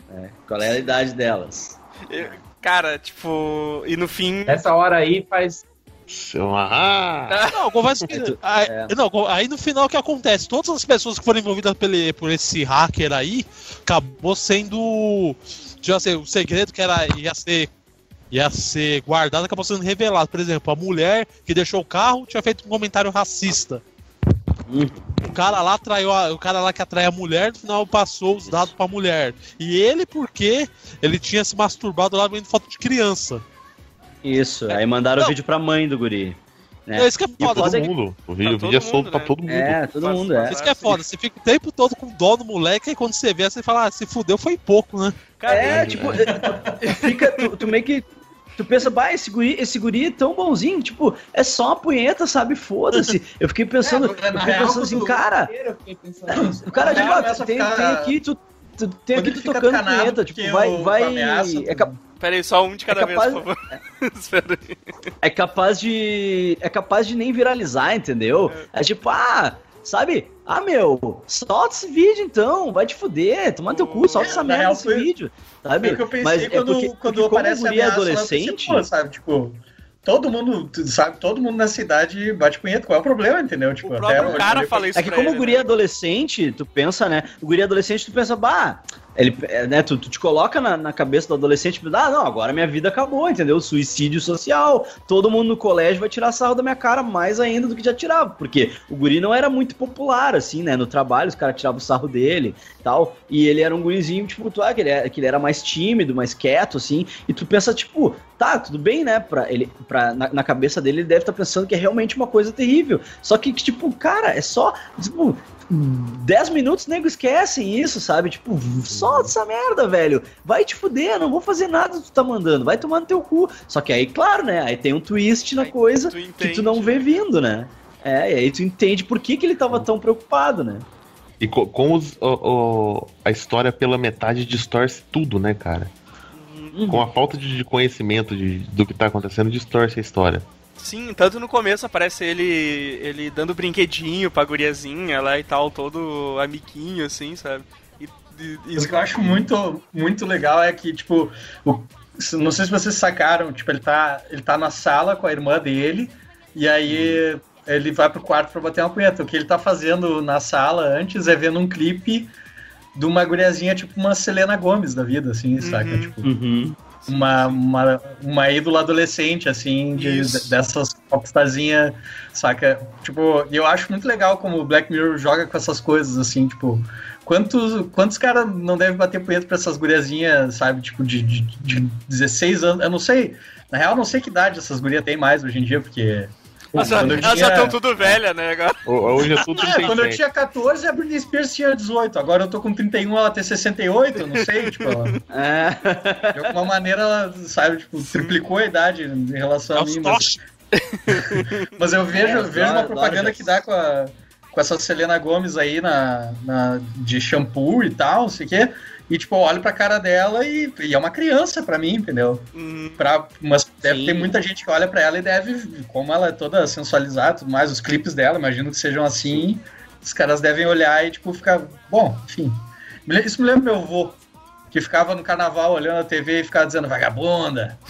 Cara, tipo... E no fim... Essa hora aí faz... Não, conversa que... Aí no final o que acontece? Todas as pessoas que foram envolvidas por esse hacker aí, acabou sendo... Tipo assim, o segredo que ia ser guardado acabou sendo revelado. Por exemplo, a mulher que deixou o carro tinha feito um comentário racista. O cara lá que atrai a mulher, no final passou os dados pra mulher. E ele, porque ele tinha se masturbado lá vendo foto de criança. Isso, aí mandaram o vídeo pra mãe do guri. Né? Isso que é foda. O vídeo é solto pra todo mundo. Todo mundo. Isso que é foda, você fica o tempo todo com dó no moleque, e quando você vê, você fala, se fudeu foi pouco, né? Cara, tu meio que... Tu pensa, esse guri é tão bonzinho, tipo, é só uma punheta, sabe? Foda-se. Eu fiquei pensando, assim, cara... O cara, tipo, tem aqui, tu tocando punheta, tipo, vai... Peraí, só um de cada vez, por favor. Espera aí. É capaz de nem viralizar, entendeu? É tipo, sabe? Solta esse vídeo então, vai te fuder, toma teu cu, solta essa merda desse vídeo, sabe? Foi o que eu pensei quando aparece a ameaça, adolescente, pensei, sabe, tipo, todo mundo na cidade bate punheta, qual é o problema, entendeu? Tipo, o próprio cara fala isso. É que como o guri é adolescente, tu pensa, né? O guri adolescente, tu pensa, ele, né, tu te coloca na cabeça do adolescente, não, agora minha vida acabou, entendeu? Suicídio social, todo mundo no colégio vai tirar sarro da minha cara mais ainda do que já tirava, porque o guri não era muito popular, assim, né? No trabalho, os caras tiravam o sarro dele e tal, e ele era um gurizinho, tipo, que ele era mais tímido, mais quieto, assim, e tu pensa, tipo, tudo bem, né? Na cabeça dele, ele deve estar pensando que é realmente uma coisa terrível, só que tipo, cara, é só, tipo, 10 minutos nego esquecem isso, sabe? Tipo, solta essa merda, velho. Vai te fuder, não vou fazer nada que tu tá mandando. Vai tomar no teu cu. Só que aí, claro, né? Aí tem um twist na coisa que tu não vê vindo, né? E aí tu entende por que ele tava tão preocupado, né? E com a história pela metade distorce tudo, né, cara? Com a falta de conhecimento do que tá acontecendo, distorce a história. Sim, tanto no começo aparece ele dando brinquedinho pra guriazinha lá e tal, todo amiguinho, assim, sabe? Isso que eu acho muito, muito legal é que, tipo, não sei se vocês sacaram, tipo, ele tá na sala com a irmã dele, e aí ele vai pro quarto pra bater uma punheta. O que ele tá fazendo na sala antes é vendo um clipe de uma guriazinha, tipo uma Selena Gomez da vida, assim, saca? Tipo, uma ídola adolescente, assim, dessas popstarzinhas, saca? Tipo, e eu acho muito legal como o Black Mirror joga com essas coisas, assim, tipo, quantos caras não devem bater punheta pra essas guriazinhas, sabe? Tipo, de 16 anos, eu não sei, na real, não sei que idade essas gurias têm mais hoje em dia, porque... Elas já estão tudo velha, né, agora? Hoje é tudo 37. Quando eu tinha 14, a Britney Spears tinha 18. Agora eu tô com 31, ela tem 68, eu não sei, tipo... De alguma maneira, ela, sabe, tipo, triplicou a idade em relação a mim. Mas eu vejo uma propaganda que dá com essa Selena Gomez aí de shampoo e tal, não sei o quê. E, tipo, eu olho pra cara dela e é uma criança pra mim, entendeu? Mas deve ter muita gente que olha pra ela e deve, como ela é toda sensualizada e tudo mais, os clipes dela, imagino que sejam assim, os caras devem olhar e, tipo, ficar... Bom, enfim. Isso me lembra meu avô, que ficava no carnaval olhando a TV e ficava dizendo vagabunda.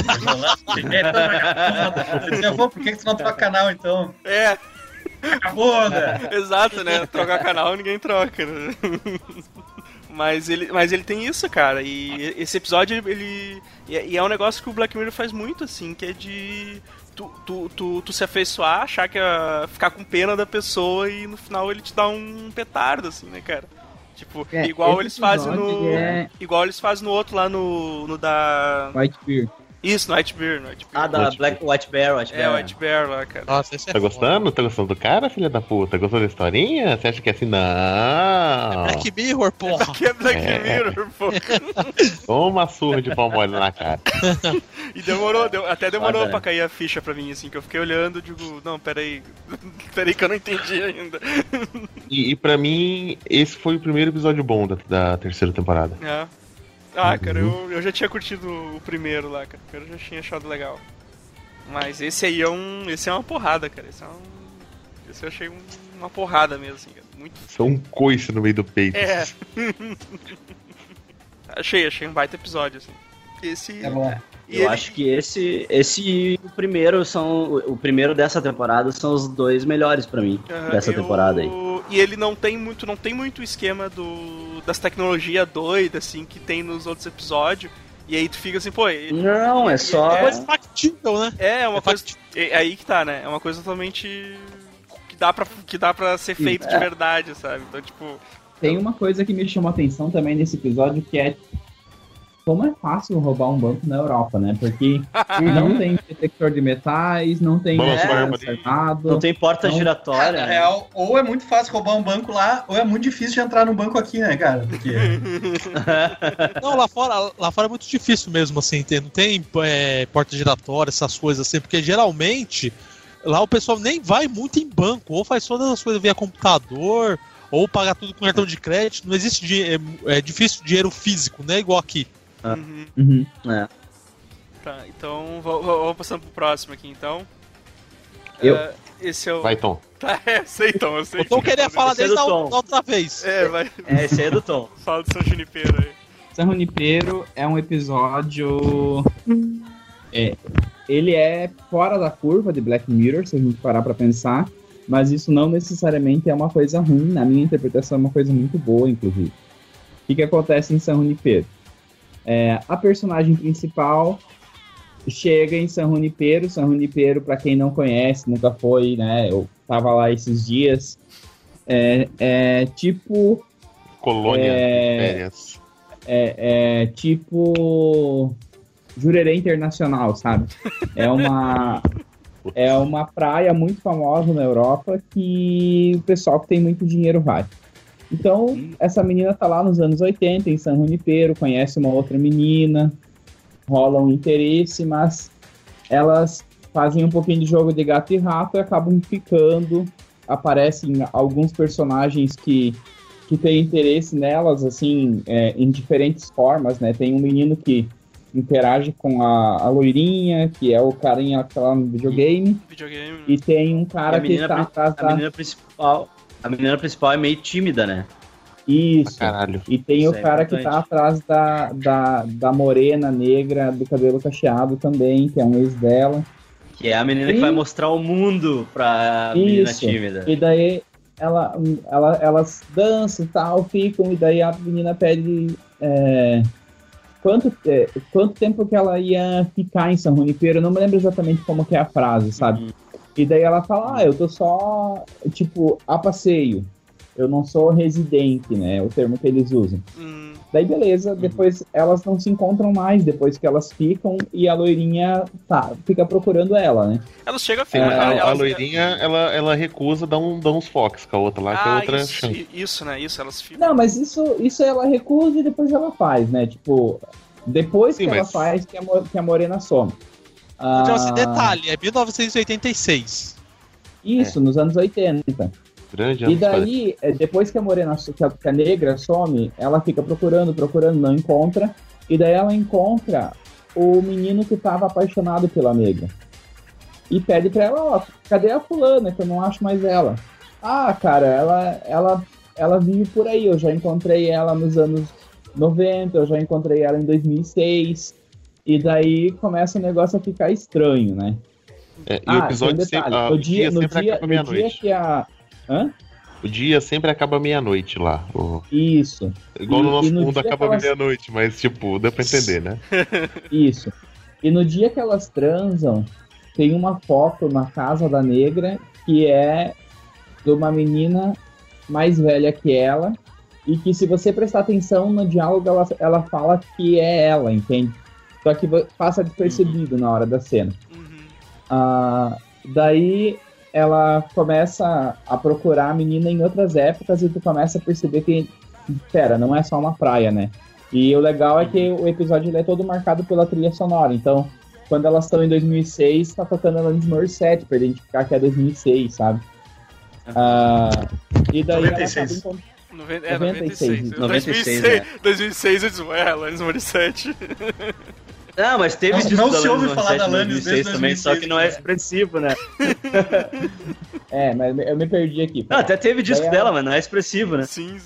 Eu dizia, avô, por que tu não troca canal, então? Vagabunda! Exato, né? Trocar canal ninguém troca, né? Mas ele tem isso, cara, e esse episódio, e é um negócio que o Black Mirror faz muito, assim, que é de tu se afeiçoar, achar que ficar com pena da pessoa e no final ele te dá um petardo, assim, né, cara? Tipo, igual eles fazem igual eles fazem no outro lá no da... White Bear. Isso, White Bear. Da White Bear. White Bear lá, cara. Nossa, esse Tá gostando? Tá gostando do cara, filha da puta? Gostou da historinha? Você acha que é assim? Não. É Black Mirror, porra. Aqui é Black Mirror, porra. Toma uma surra de pau mole na cara. E até demorou pra cair a ficha pra mim, assim, que eu fiquei olhando e digo, não, peraí que eu não entendi ainda. E pra mim, esse foi o primeiro episódio bom da terceira temporada. Cara, eu já tinha curtido o primeiro lá, cara. O primeiro eu já tinha achado legal. Mas esse aí esse é uma porrada, cara. Esse eu achei uma porrada mesmo, assim, cara. Muito... Isso é um coice no meio do peito. achei um baita episódio, assim. Esse... É bom. Eu acho que esse e o primeiro dessa temporada são os dois melhores pra mim, dessa temporada aí. E ele não tem muito esquema das tecnologias doidas, assim, que tem nos outros episódios. E aí tu fica assim, pô... Não, é só... É coisa factível, né? É uma coisa... É aí que tá, né? É uma coisa totalmente... Que dá pra ser feito de verdade, sabe? Então, tipo... Tem uma coisa que me chamou a atenção também nesse episódio, que é como é fácil roubar um banco na Europa, né? Porque não tem detector de metais, não tem armado, não tem porta giratória. Na real, ou é muito fácil roubar um banco lá, ou é muito difícil de entrar num banco aqui, né, cara? Porque... Não, lá fora é muito difícil mesmo, assim, não tem porta giratória, essas coisas assim, porque geralmente lá o pessoal nem vai muito em banco, ou faz todas as coisas via computador, ou pagar tudo com cartão de crédito. Não existe é difícil dinheiro físico, né? Igual aqui. Tá, então vou passando pro próximo aqui, então. Esse é o... Vai, Tom. Tá, sei, Tom. O Tom queria falar dele da outra vez. Vai. Esse aí é do Tom. Fala do San Junipero aí. San Junipero é um episódio... ele é fora da curva de Black Mirror, se a gente parar pra pensar, mas isso não necessariamente é uma coisa ruim. Na minha interpretação é uma coisa muito boa, inclusive. O que acontece em San Junipero? A personagem principal chega em San Junipero. San Junipero, para quem não conhece, nunca foi, né? Eu tava lá esses dias. Tipo... Colônia de férias. Tipo... Jurerê Internacional, sabe? É uma É uma praia muito famosa na Europa que o pessoal que tem muito dinheiro vai. Então, essa menina tá lá nos anos 80, em San Junipero, conhece uma outra menina, rola um interesse, mas elas fazem um pouquinho de jogo de gato e rato e acabam ficando. Aparecem alguns personagens que têm interesse nelas, assim, em diferentes formas, né? Tem um menino que interage com a loirinha, que é o carinha que tá lá no videogame. E tem um cara que tá atrás da... A menina principal é meio tímida, né? Isso. Caralho. E tem o cara que tá atrás da morena negra do cabelo cacheado também, que é um ex dela. Que é a menina que vai mostrar o mundo pra menina tímida. E daí elas dançam e tal, ficam, e daí a menina pede quanto tempo que ela ia ficar em San Junipero. Eu não me lembro exatamente como que é a frase, sabe? E daí ela fala, eu tô só, tipo, a passeio. Eu não sou residente, né? É o termo que eles usam. Daí beleza, depois elas não se encontram mais, depois que elas ficam, e a loirinha fica procurando ela, né? Elas chegam a filmar. A loirinha, ela recusa dar uns foques com a outra lá, que a outra... Isso, né? Isso, elas ficam... Não, mas isso ela recusa e depois ela faz, né? Tipo, depois que ela faz que a morena some. Esse detalhe, é 1986. Isso, nos anos 80. Grande e daí, depois que a morena, que a negra some, ela fica procurando, não encontra. E daí ela encontra o menino que estava apaixonado pela negra. E pede pra ela, cadê a fulana, que eu não acho mais ela? Cara, ela vive por aí, eu já encontrei ela nos anos 90, eu já encontrei ela em 2006. E daí começa o negócio a ficar estranho, né? E o episódio o dia sempre acaba meia-noite. O dia sempre acaba meia-noite lá. Isso. Igual no nosso mundo acaba meia-noite, mas tipo, dá pra entender, né? Isso. E no dia que elas transam, tem uma foto na casa da negra que é de uma menina mais velha que ela, e que se você prestar atenção no diálogo, ela fala que é ela, entende? Só que passa despercebido na hora da cena. Daí ela começa a procurar a menina em outras épocas e tu começa a perceber que, não é só uma praia, né? E o legal é que o episódio ele é todo marcado pela trilha sonora. Então, quando elas estão em 2006, tá tocando Alanis Morissette pra identificar que é 2006, sabe? E daí 96. ela acaba 96. 2006 eu disse, Alanis Morissette. Não, mas teve disco não da se ouve falar da Alanis Alanis também, só que não é expressivo, né? Mas eu me perdi aqui. Não, até teve disco dela, mas não é expressivo, né? Sim.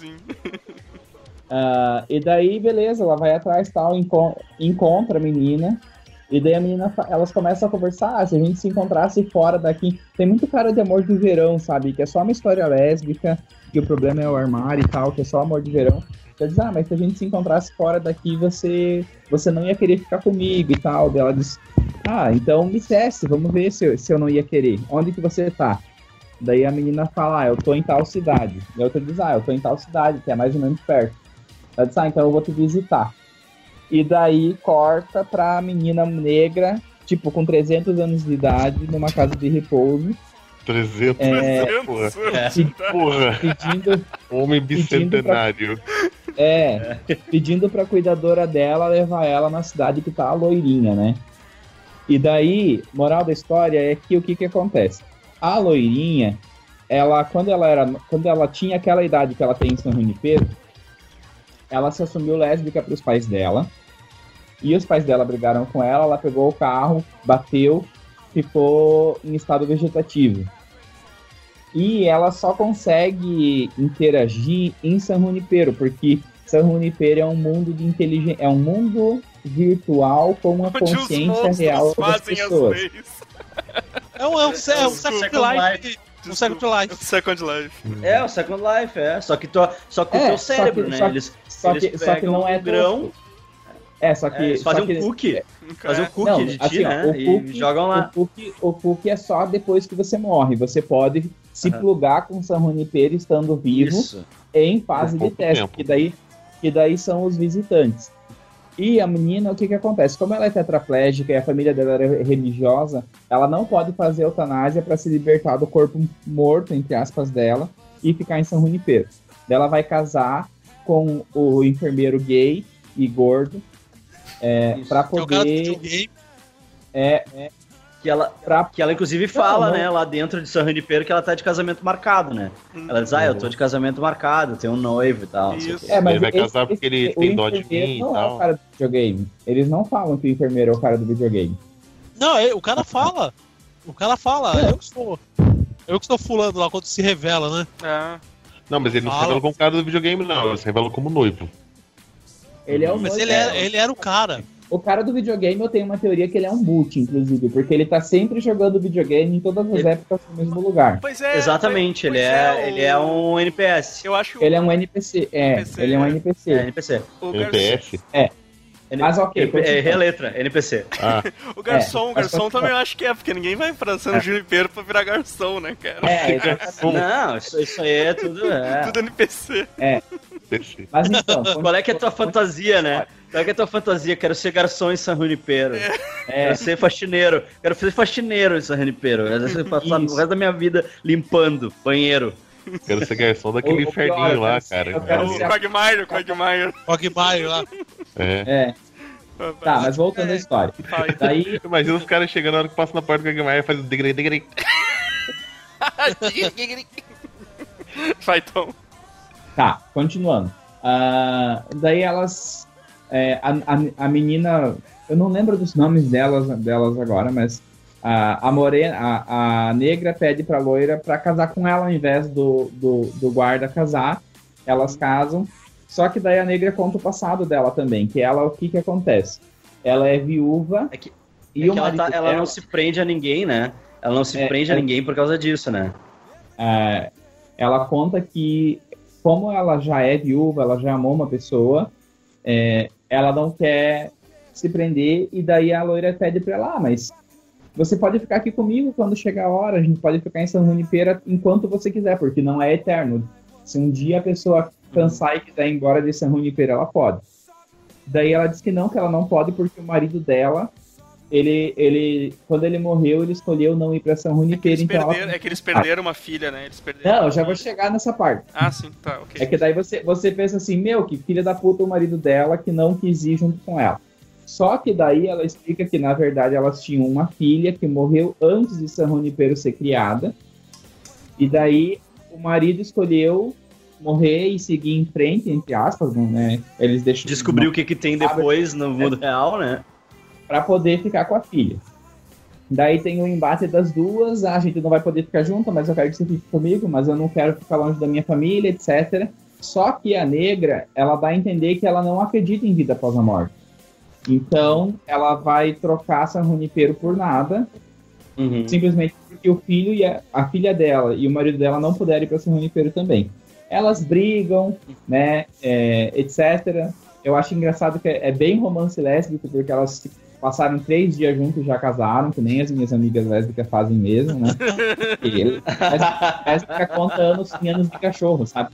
E daí, beleza, ela vai atrás e tal, encontra a menina. E daí elas começam a conversar, se a gente se encontrasse fora daqui... Tem muito cara de amor de verão, sabe? Que é só uma história lésbica, que o problema é o armário e tal, que é só amor de verão. Ela diz, mas se a gente se encontrasse fora daqui, você não ia querer ficar comigo e tal. Daí ela diz, então me teste, vamos ver se eu não ia querer. Onde que você tá? Daí a menina fala, eu tô em tal cidade. E a outra diz, eu tô em tal cidade, que é mais ou menos perto. Ela diz, então eu vou te visitar. E daí corta pra menina negra, tipo, com 300 anos de idade, numa casa de repouso. 300 porra. Pedindo... Homem bicentenário. Pedindo pra cuidadora dela levar ela na cidade que tá a loirinha, né? E daí, moral da história é que o que acontece? A loirinha, quando ela tinha aquela idade que ela tem em San Junipero, ela se assumiu lésbica pros pais dela. E os pais dela brigaram com ela pegou o carro, bateu, ficou em estado vegetativo. E ela só consegue interagir em San Junipero, porque San Junipero é um mundo de inteligência, é um mundo virtual com uma consciência real das pessoas. É um Second Life. Um Second Life. Second Life. O Second Life, Só que o teu cérebro, né? Eles pegam não é um grão. Eles fazem um cookie. Fazem um cookie de ti, né? E jogam lá. O cookie é só depois que você morre. Você pode se plugar com San Junipero estando vivo em fase de teste. Que daí são os visitantes. E a menina, o que acontece? Como ela é tetraplégica e a família dela era religiosa, ela não pode fazer eutanásia para se libertar do corpo morto, entre aspas, dela, e ficar em San Junipero. Ela vai casar com o enfermeiro gay e gordo, para poder... Que ela inclusive fala, né, lá dentro de San Junipero, que ela tá de casamento marcado, né? Ela diz, eu tô de casamento marcado, tenho um noivo e tal. Mas ele vai casar porque ele tem dó de mim e tal. Não é o cara do videogame. Eles não falam que o enfermeiro é o cara do videogame. Não, o cara fala. O cara fala, eu que estou fulano lá quando se revela, né? Não, mas ele não se revela como cara do videogame, não. Ele se revela como noivo. Ele é o Mas noivo. ele era o cara. O cara do videogame, eu tenho uma teoria que ele é um boot, inclusive, porque ele tá sempre jogando videogame em todas as épocas no mesmo lugar. Pois é. Exatamente, ele é um NPS. Eu acho que ele é um NPC, ele é um NPC. NPC. O NPS? Mas ok. Reletra, NPC. O garçom também eu acho que porque ninguém vai pra San Junipero pra virar garçom, né, cara? Não, isso aí é tudo... Tudo NPC. Mas então... Qual é que é a tua fantasia, né? Qual é que é a tua fantasia? Quero ser garçom em San Junipero. Quero ser faxineiro. Quero ser faxineiro em San Junipero. Quero passar o resto da minha vida limpando banheiro. Quero ser garçom daquele inferninho lá, cara. O Quagmire lá. Tá, mas voltando à história. Daí... Imagina os caras chegando na hora que passa na porta do Quagmire e faz o digre. Vai, Tom. Tá, continuando. Daí elas... a menina... Eu não lembro dos nomes delas agora, mas... A negra pede pra loira pra casar com ela ao invés do guarda casar. Elas casam. Só que daí a negra conta o passado dela também. Que ela, o que acontece? Ela é viúva. Ela não se prende a ninguém, né? Ela não se prende a ninguém por causa disso, né? Ela conta que, como ela já é viúva, ela já amou uma pessoa, ela não quer se prender. E daí a loira pede pra ela, mas... Você pode ficar aqui comigo quando chegar a hora, a gente pode ficar em San Junipero enquanto você quiser, porque não é eterno. Se um dia a pessoa cansar e quiser ir embora de San Junipero, ela pode. Daí ela diz que ela não pode, porque o marido dela, quando ele morreu, ele escolheu não ir pra San Junipero. É que eles perderam uma filha, né? Não, eu já vou chegar nessa parte. Sim, tá, ok. É que daí você pensa assim, que filha da puta o marido dela que não quis ir junto com ela. Só que daí ela explica que, na verdade, elas tinham uma filha que morreu antes de San Junipero ser criada. E daí o marido escolheu morrer e seguir em frente, entre aspas, né? Eles deixam... Descobrir o que tem depois no mundo real, né? Pra poder ficar com a filha. Daí tem o embate das duas. A gente não vai poder ficar junto, mas eu quero que você fique comigo, mas eu não quero ficar longe da minha família, etc. Só que a negra, ela dá a entender que ela não acredita em vida após a morte. Então, ela vai trocar San Junipero por nada, simplesmente porque o filho e a filha dela e o marido dela não puderam ir para San Junipero também. Elas brigam, né, etc. Eu acho engraçado que é bem romance lésbico, porque elas passaram 3 dias juntos e já casaram, que nem as minhas amigas lésbicas fazem mesmo, né? Lésbica conta anos em anos de cachorro, sabe?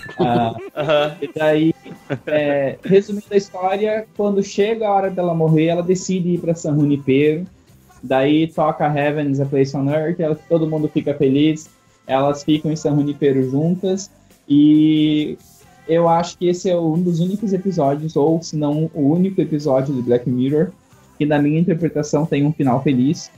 E daí, resumindo a história, quando chega a hora dela morrer, ela decide ir para San Junipero. Daí toca Heaven is a Place on Earth, todo mundo fica feliz, elas ficam em San Junipero juntas, e eu acho que esse é um dos únicos episódios, ou se não o único episódio de Black Mirror, que na minha interpretação tem um final feliz.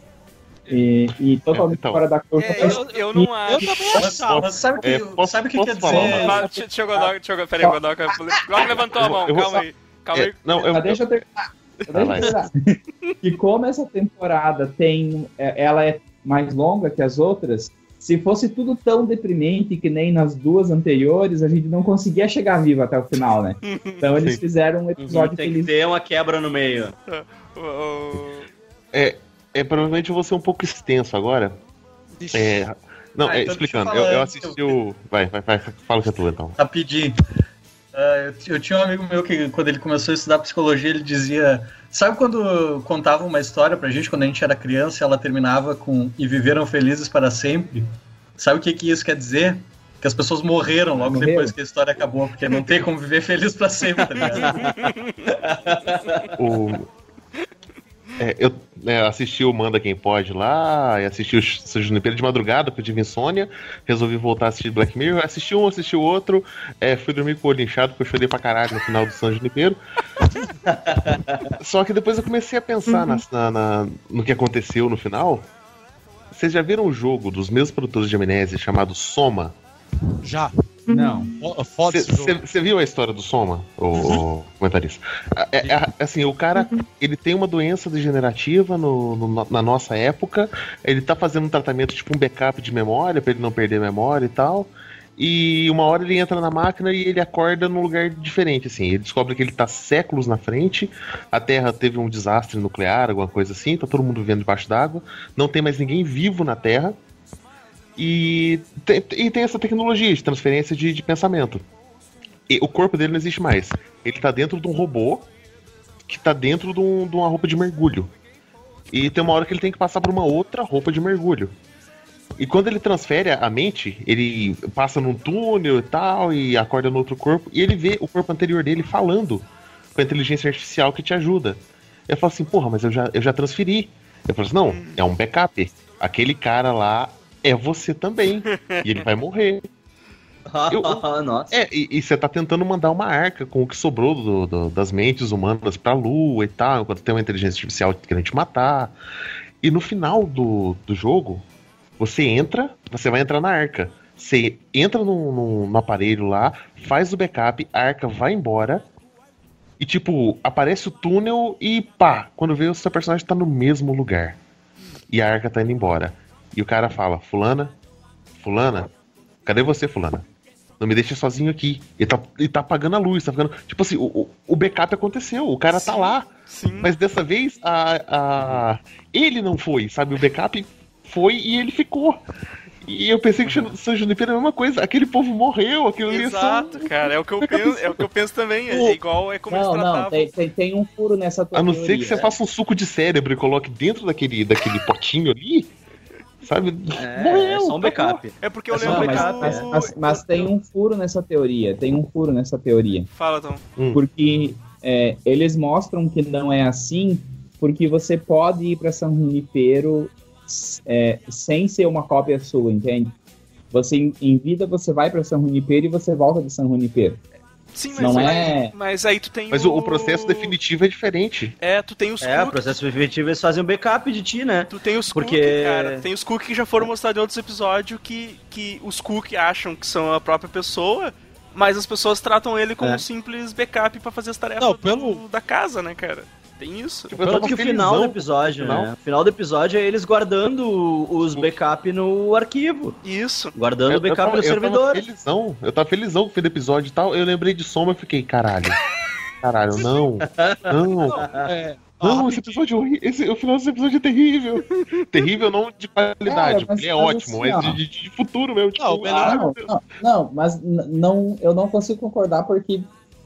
E totalmente fora da curva. Eu não acho. Sabe o que quer dizer? Deixa eu peraí, Godoka. Logo levantou a mão, calma aí. Deixa eu terminar. E como essa temporada ela é mais longa que as outras, se fosse tudo tão deprimente que nem nas 2 anteriores, a gente não conseguia chegar vivo até o final, né? Então eles fizeram um episódio tem que ter uma quebra no meio. Provavelmente eu vou ser um pouco extenso agora. Então explicando, eu assisti o... Vai, fala que é tu então. Rapidinho. Eu tinha um amigo meu que, quando ele começou a estudar psicologia, ele dizia... Sabe quando contava uma história pra gente, quando a gente era criança, ela terminava com "e viveram felizes para sempre"? Sabe o que isso quer dizer? que as pessoas morreram logo depois que a história acabou, porque não tem como viver feliz pra sempre, tá ligado? Eu assisti o Manda Quem Pode lá, e assisti o São Junipero de madrugada, porque eu tive insônia, resolvi voltar a assistir Black Mirror, assisti um, assisti o outro, fui dormir com o olho inchado, porque eu chorei pra caralho no final do São Junipero. Só que depois eu comecei a pensar no que aconteceu no final. Vocês já viram o jogo dos mesmos produtores de Amnésia chamado Soma? Já. Não. Foda esse jogo. Você viu a história do Soma, o comentarista? Assim, o cara, ele tem uma doença degenerativa na nossa época, ele tá fazendo um tratamento, tipo um backup de memória, pra ele não perder memória e tal, e uma hora ele entra na máquina e ele acorda num lugar diferente, assim, ele descobre que ele tá séculos na frente, a Terra teve um desastre nuclear, alguma coisa assim, tá todo mundo vivendo debaixo d'água, não tem mais ninguém vivo na Terra, e tem essa tecnologia de transferência de pensamento. E o corpo dele não existe mais. Ele tá dentro de um robô que tá dentro de uma roupa de mergulho. E tem uma hora que ele tem que passar por uma outra roupa de mergulho. E quando ele transfere a mente, ele passa num túnel e tal, e acorda no outro corpo, e ele vê o corpo anterior dele falando com a inteligência artificial que te ajuda. Eu falo assim, porra, mas eu já transferi. Eu falo assim, não, é um backup. Aquele cara lá é você também. E ele vai morrer. Nossa. E você tá tentando mandar uma arca com o que sobrou das mentes humanas pra Lua e tal, enquanto tem uma inteligência artificial querendo te matar. E no final do jogo, você vai entrar na arca. Você entra no aparelho lá, faz o backup, a arca vai embora. E tipo, aparece o túnel e pá, quando vê o seu personagem tá no mesmo lugar. E a arca tá indo embora. E o cara fala, fulana, cadê você, fulana? Não me deixa sozinho aqui. Ele tá apagando a luz, tá ficando... Tipo assim, o backup aconteceu, o cara tá lá. Sim. Mas dessa vez, ele não foi, sabe? O backup foi e ele ficou. E eu pensei que o São Junipero é a mesma coisa. Aquele povo morreu, aquilo ali Exato, cara, é o que eu penso também. É igual, é como eles tratavam. Não, tem um furo nessa tua A não teoria, ser que você faça um suco de cérebro e coloque dentro daquele potinho ali, sabe? Morreu, É só um backup. É porque eu Não, lembro mas tem um furo nessa teoria. Fala, Tom. Porque eles mostram que não é assim, porque você pode ir para São Junipero sem ser uma cópia sua, entende? Você, em vida, você vai para São Junipero e você volta de São Junipero. Sim, mas aí tu tem Mas o processo definitivo é diferente. Tu tem os O cookies. processo definitivo eles fazem um backup de ti, né? Tu tem os Porque- cookies, cara. Tem os cookies que já foram mostrados em outros episódios que os cookies acham que são a própria pessoa, mas as pessoas tratam ele como um simples backup pra fazer as tarefas da casa, né, cara? Tem isso. Tipo, eu Tanto tava que o final do felizão episódio, com o final. né? O final do episódio é eles guardando os backup no arquivo. Isso. Guardando o backup no servidor. Eu tava felizão com o fim do episódio e tal. Eu lembrei de Soma e fiquei, caralho, não. Não, esse episódio é horrível. O final desse episódio é terrível. Terrível não de qualidade, mas- ele é mas ótimo, assim, mas ó. de futuro mesmo. Tipo, Não, melhor- mas eu não consigo concordar porque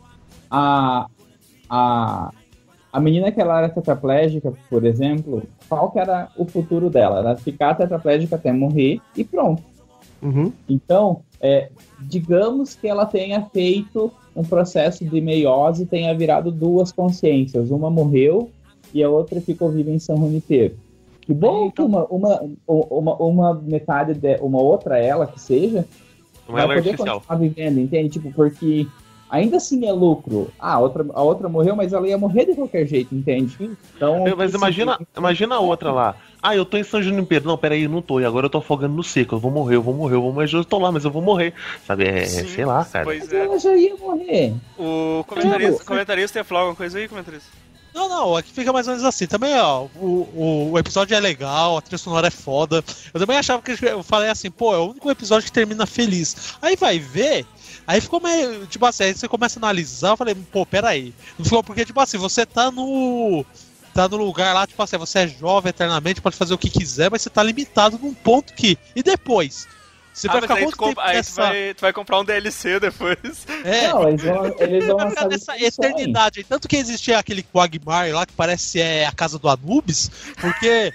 a menina que ela era tetraplégica, por exemplo, qual que era o futuro dela? Ela ficar tetraplégica até morrer e pronto. Uhum. Então, digamos que ela tenha feito um processo de meiose e tenha virado duas consciências. Uma morreu e a outra ficou viva em São Junipero. Que bom que uma metade, uma outra ela que seja, Uma ela vai poder artificial. continuar vivendo, entende? Tipo, porque ainda assim é lucro. A outra morreu, mas ela ia morrer de qualquer jeito, entende? Então, Mas imagina a outra lá. Eu tô em São Junipero. Não, peraí, não tô. E agora eu tô afogando no seco. Eu vou morrer. Mas eu tô lá, mas eu vou morrer. Sabe? Sim, Sei lá, cara. Pois mas é. ela já ia morrer. O comentarista ia falar alguma coisa aí, comentarista? Não, aqui fica mais ou menos assim. Também, ó, o episódio é legal, a trilha sonora é foda. Eu também achava que eu falei assim, pô, é o único episódio que termina feliz. Aí vai ver, aí ficou meio, tipo assim, aí você começa a analisar, eu falei, pô, peraí. Não ficou porque, tipo assim, você tá no lugar lá, tipo assim, você é jovem eternamente, pode fazer o que quiser, mas você tá limitado num ponto que... E depois? Você vai ficar quanto tempo nessa... tu vai comprar um DLC depois. Não, eles vão Vai lançar ficar nessa isso aí. eternidade. Tanto que existia aquele Quagmire lá, que parece a casa do Anubis, porque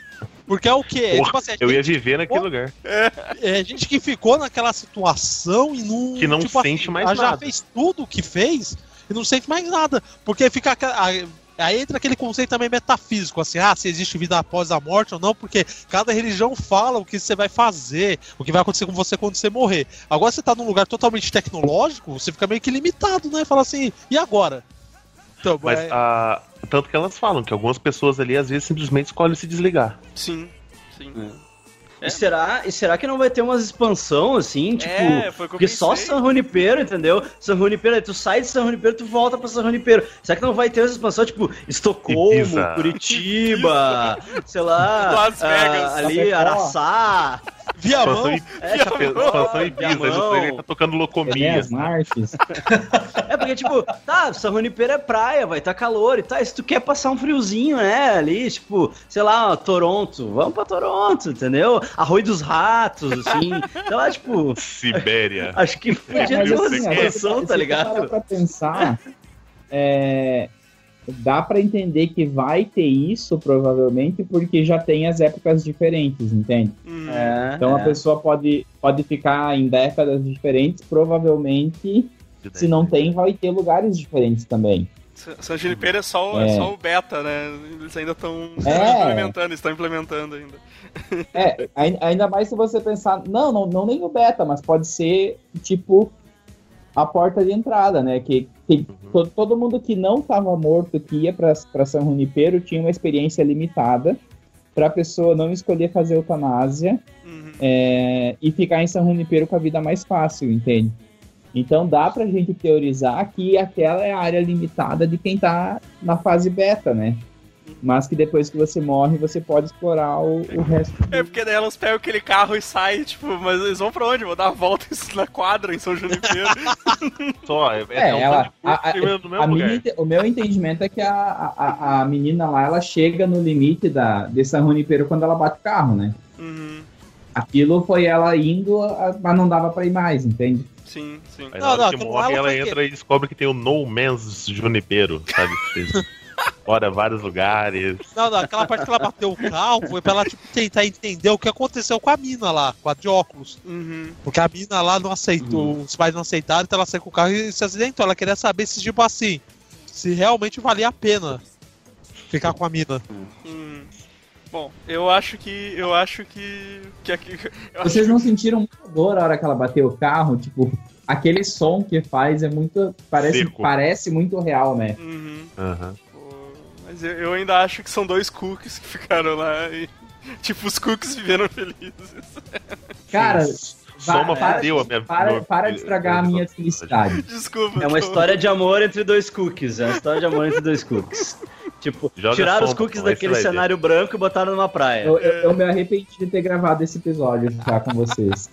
Porque é o quê? Porra, Tipo assim, eu ia viver naquele lugar. É gente que ficou naquela situação e não... Que não tipo sente assim, mais ela já nada. fez tudo o que fez e não sente mais nada. Porque fica... Aí entra aquele conceito também metafísico, assim, se existe vida após a morte ou não, porque cada religião fala o que você vai fazer, o que vai acontecer com você quando você morrer. Agora você tá num lugar totalmente tecnológico, você fica meio que limitado, né? Fala assim, e agora? Então, Mas tanto que elas falam que algumas pessoas ali às vezes simplesmente escolhem se desligar. Sim. E será que não vai ter umas expansão assim, tipo, foi o que eu porque só pensei. San Junipero, entendeu? San Junipero, aí tu sai de San Junipero, tu volta pra San Junipero. Será que não vai ter essa expansão, tipo, Estocolmo, Ibiza. Curitiba, sei lá, Las Vegas. ali, Araçá, Viamão, Expansão em Ibiza, ele tá tocando Locomia. As marches. porque tipo, San Junipero é praia, vai tá calor e tal, e se tu quer passar um friozinho, né, ali, tipo, sei lá, Toronto, vamos pra Toronto, entendeu? Arroio dos Ratos, assim, sei lá, tipo... Sibéria. Acho que podia ter uma expansão, tá ligado? Pra pensar, dá pra entender que vai ter isso, provavelmente, porque já tem as épocas diferentes, entende? Então a pessoa pode ficar em décadas diferentes, provavelmente, se não tem, vai ter lugares diferentes também. San Junipero é só o beta, né? Eles ainda estão implementando ainda. Ainda mais se você pensar, não nem o beta, mas pode ser, tipo, a porta de entrada, né? Que todo mundo que não estava morto, que ia para San Junipero, tinha uma experiência limitada para a pessoa não escolher fazer eutanásia e ficar em San Junipero com a vida mais fácil, entende? Então dá pra gente teorizar que aquela é a área limitada de quem tá na fase beta, né? Mas que depois que você morre, você pode explorar o resto. Porque daí elas pegam aquele carro e saem, tipo, mas eles vão pra onde? Vou dar uma volta na quadra em São Junipero. Só, o meu entendimento é que a menina lá, ela chega no limite de San Junipero quando ela bate o carro, né? Aquilo foi ela indo, mas não dava pra ir mais, entende? Sim. Aí na hora que morre, ela entra e descobre que tem o No Man's Junipero, sabe? Fora vários lugares. Não, aquela parte que ela bateu o carro foi pra ela tipo, tentar entender o que aconteceu com a mina lá, com a de óculos. Porque a mina lá não aceitou, os pais não aceitaram, então ela saiu com o carro e se acidentou. Ela queria saber se, tipo assim, se realmente valia a pena ficar com a mina. Bom, eu acho que Vocês não sentiram muita dor na hora que ela bateu o carro? Tipo, aquele som que faz é muito... Parece muito real, né? Mas eu ainda acho que são 2 cookies que ficaram lá e... Tipo, os cookies viveram felizes. Cara... Para de estragar a minha felicidade. Desculpa. É uma história de amor entre 2 cookies. Tipo, tiraram os cookies daquele cenário branco e botaram numa praia. Eu me arrependi de ter gravado esse episódio já com vocês.